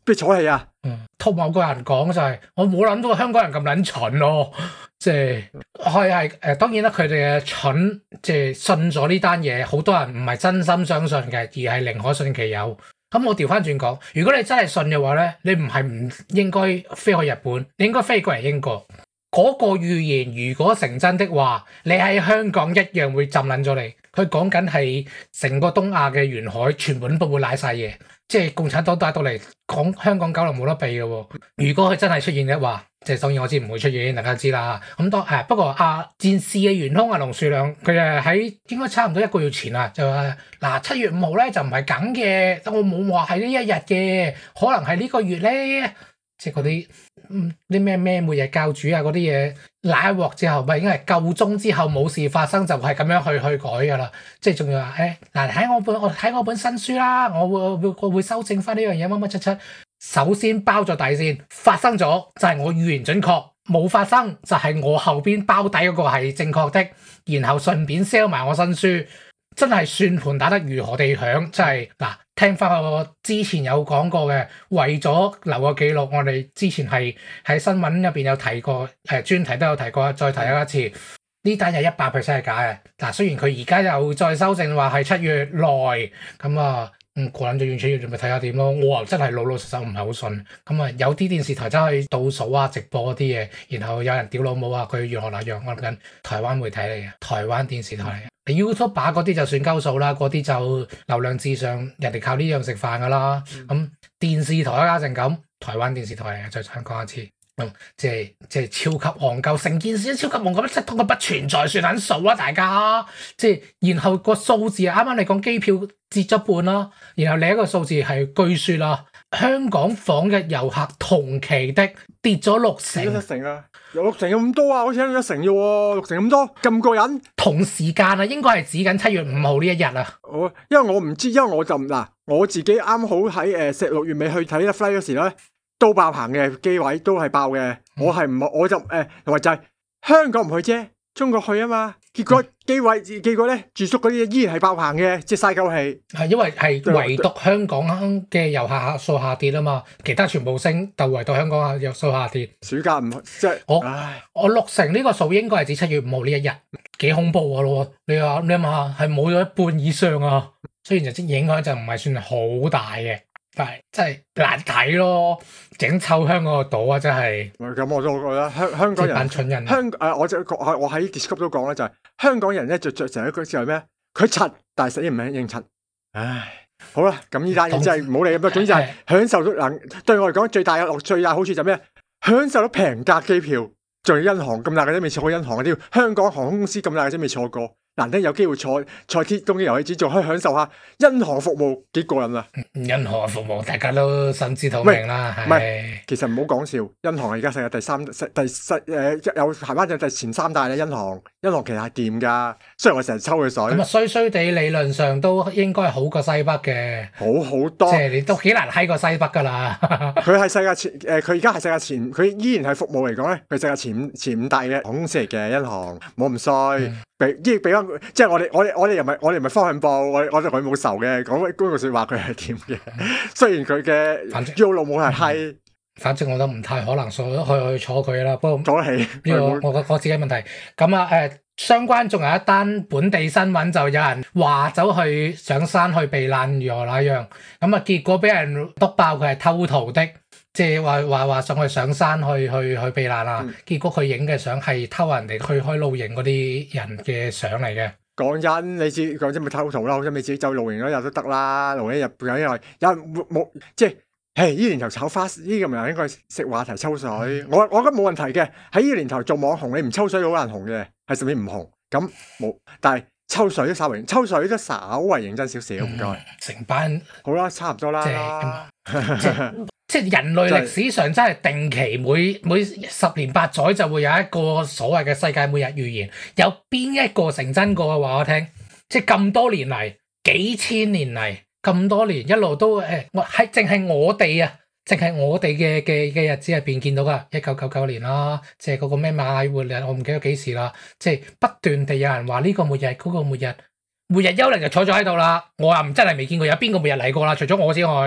俾坐氣啊！ 嗯，同某個人講就係、是，我冇諗到香港人咁撚蠢咯，即係係係誒，當然啦，佢哋嘅蠢即係信咗呢單嘢，好多人唔係真心相信嘅，而係寧可信其有。咁我調翻轉講，如果你真係信嘅話咧，你唔係唔應該飛去日本，你應該飛過嚟英國。嗰、那個預言如果成真的話，你喺香港一樣會浸撚咗你。佢講緊係成個東亞嘅沿海全部都會瀨晒嘢。即係共產黨帶到嚟講香港九龍冇得避嘅喎，如果佢真係出現嘅話，即係當然我知唔會出現，大家知啦。咁當誒不過啊，戰事嘅元兇啊，龍樹亮佢誒喺應該差唔多一個月前啊，就話嗱七月五號咧就唔係咁嘅，我冇話係呢一日嘅，可能係呢個月咧。即係嗰啲嗯啲咩咩每日教主啊嗰啲嘢，瀨一鑊之後咪已經係夠鐘之後冇事發生，就係咁樣去去改㗎啦。即係仲要話誒嗱睇我本我睇我本新書啦，我會會我會修正翻呢樣嘢乜乜七七。首先包咗底先，發生咗就係我預言準確，冇發生就係我後邊包底嗰個係正確的，然後順便 sell 埋我新書。真係算盤打得如何地響，真係嗱，聽翻我之前有講過嘅，為咗留個記錄，我哋之前係喺新聞入邊有提過，誒專題都有提過，再提一次，呢單嘢一百 percent 係假嘅。嗱，雖然佢而家又再修正話係七月內，咁啊，嗯，個人就完全要準備睇下點咯。我又真係老老實實唔係好信，咁啊有啲電視台真係倒數啊直播嗰啲嘢，然後有人屌老母啊，佢如何那樣，我諗緊台灣媒體嚟嘅，台灣電視台嚟嘅。你 YouTube 把嗰啲就算鳩數啦，嗰啲就流量至上，人哋靠呢樣食飯噶啦。咁、嗯、電視台家成咁，台灣電視台嚟嘅，再想講一次，咁即係即係超級戇鳩，成件事都超級戇鳩，即係通過不存在算撚數啦，大家。即係然後個數字啱啱你講機票折咗半啦，然後另一個數字係據說啦，香港訪嘅遊客同期的跌咗六成， 一成啊！有六成咁多啊，好似一成啫喎，六成咁多，咁過癮。 同時間啊，應該係指緊七月五號呢一日啊。 我因為我唔知，因為我就嗱，我自己啱好喺誒石六月尾去睇 flight 嗰時咧，都爆棚嘅機位都係爆嘅。嗯、我係唔我就誒同埋就係香港唔去啫，中國去啊嘛。結果機位結果咧住宿嗰啲依然係爆棚嘅，即係嘥鳩氣。係因為係唯獨香港嘅遊客數下跌啊嘛，其他全部升，但唯獨香港遊數下跌。 暑假唔即係我唉我六成呢個數應該係指七月五號呢一日，幾恐怖噶咯？你話你諗下，係冇咗一半以上啊。雖然就即影響就唔係算係好大嘅，但係真係難睇咯。整臭香港個島啊，真係。 咁我都覺得香香港人， 蠢人香誒，我就我喺 Discord 都講啦，就係、是、香港人咧就着成一句係咩？佢柒，但係死唔肯認柒。唉，好啦，咁呢單嘢真係唔好理咁多，總之就係享受到嗱，對我嚟講最大嘅最大好處就係咩？享受到平價機票，仲有因航咁大嘅都未坐過，因航嗰啲香港航空公司咁大嘅都未坐過。難得有機會坐坐鐵東京遊戲展，仲可以享受下因航服務，幾過癮啊！ 因航服務大家都心知肚明啦， 唔係，其實唔好講笑，因航而家世界第三、第十誒有台灣就第前三大咧，因航，因航其實係掂噶，雖然我成日抽佢水。咁啊， 衰衰地理論上都應該好過西北嘅， 好好多。即係你都幾難閪過西北噶啦。佢係世界前誒，佢而家係世界前，佢依然係服務嚟講咧，佢世界前五前五大嘅航空公司嚟嘅，因航冇咁衰。嗯俾即係俾翻，即係我哋我哋我哋又唔係我哋唔係方向報，我我哋佢冇仇嘅，講嗰句説話佢係點嘅。雖然佢嘅 YOLO 冇係閪， 反正我都唔太可能坐去去坐佢啦。不過坐得起呢個我我我自己問題。咁啊誒，相關仲有一單本地新聞，就有人話走去上山去避難如何那樣，咁啊結果俾人篤爆佢係偷渡的。即係話話話上去上山去去去避難啊！嗯、結果佢影嘅相係偷人哋去開露營嗰啲人嘅相嚟嘅。 講真，你知講真咪偷渡啦，好似你自己走露營嗰日都得啦。露營日本因為有人冇冇即係，誒呢年頭炒花呢咁樣應該食話題抽水。嗯、我我覺得冇問題嘅。喺呢年頭做網紅，你唔抽水好難紅嘅，係甚至唔紅咁冇。但係抽水都稍微抽水都稍微認真少少，唔該、嗯。成班好啦，差唔多啦。 即係人類歷史上真係定期每每十年八載就會有一個所謂嘅世界末日預言，有邊一個成真過嘅話我聽？即係咁多年嚟，幾千年嚟，咁多年一路都誒，我係淨係我哋啊，淨係我哋嘅嘅嘅日子入邊見到噶，一九九九年啦，即係嗰個咩馬拉末日，我唔記得幾時啦，即係不斷地有人話呢個末日，嗰個末日，末日幽靈就坐咗喺度啦，我又唔真係未見過有邊個末日嚟過啦，除咗我之外。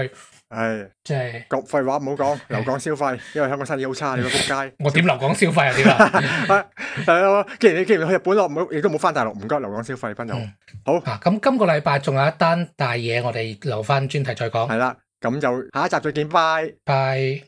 係即係講廢話唔好講，留港消費，因為香港生意好差，你個仆街。 我點留港消費啊？點啊？ 係啊，既然你既然去日本咯，唔好亦都冇翻大陸，唔該留港消費，朋友。 嗯好啊，咁今個禮拜仲有一單大嘢，我哋留翻專題再講。 係啦，咁就下一集再見，拜。 拜。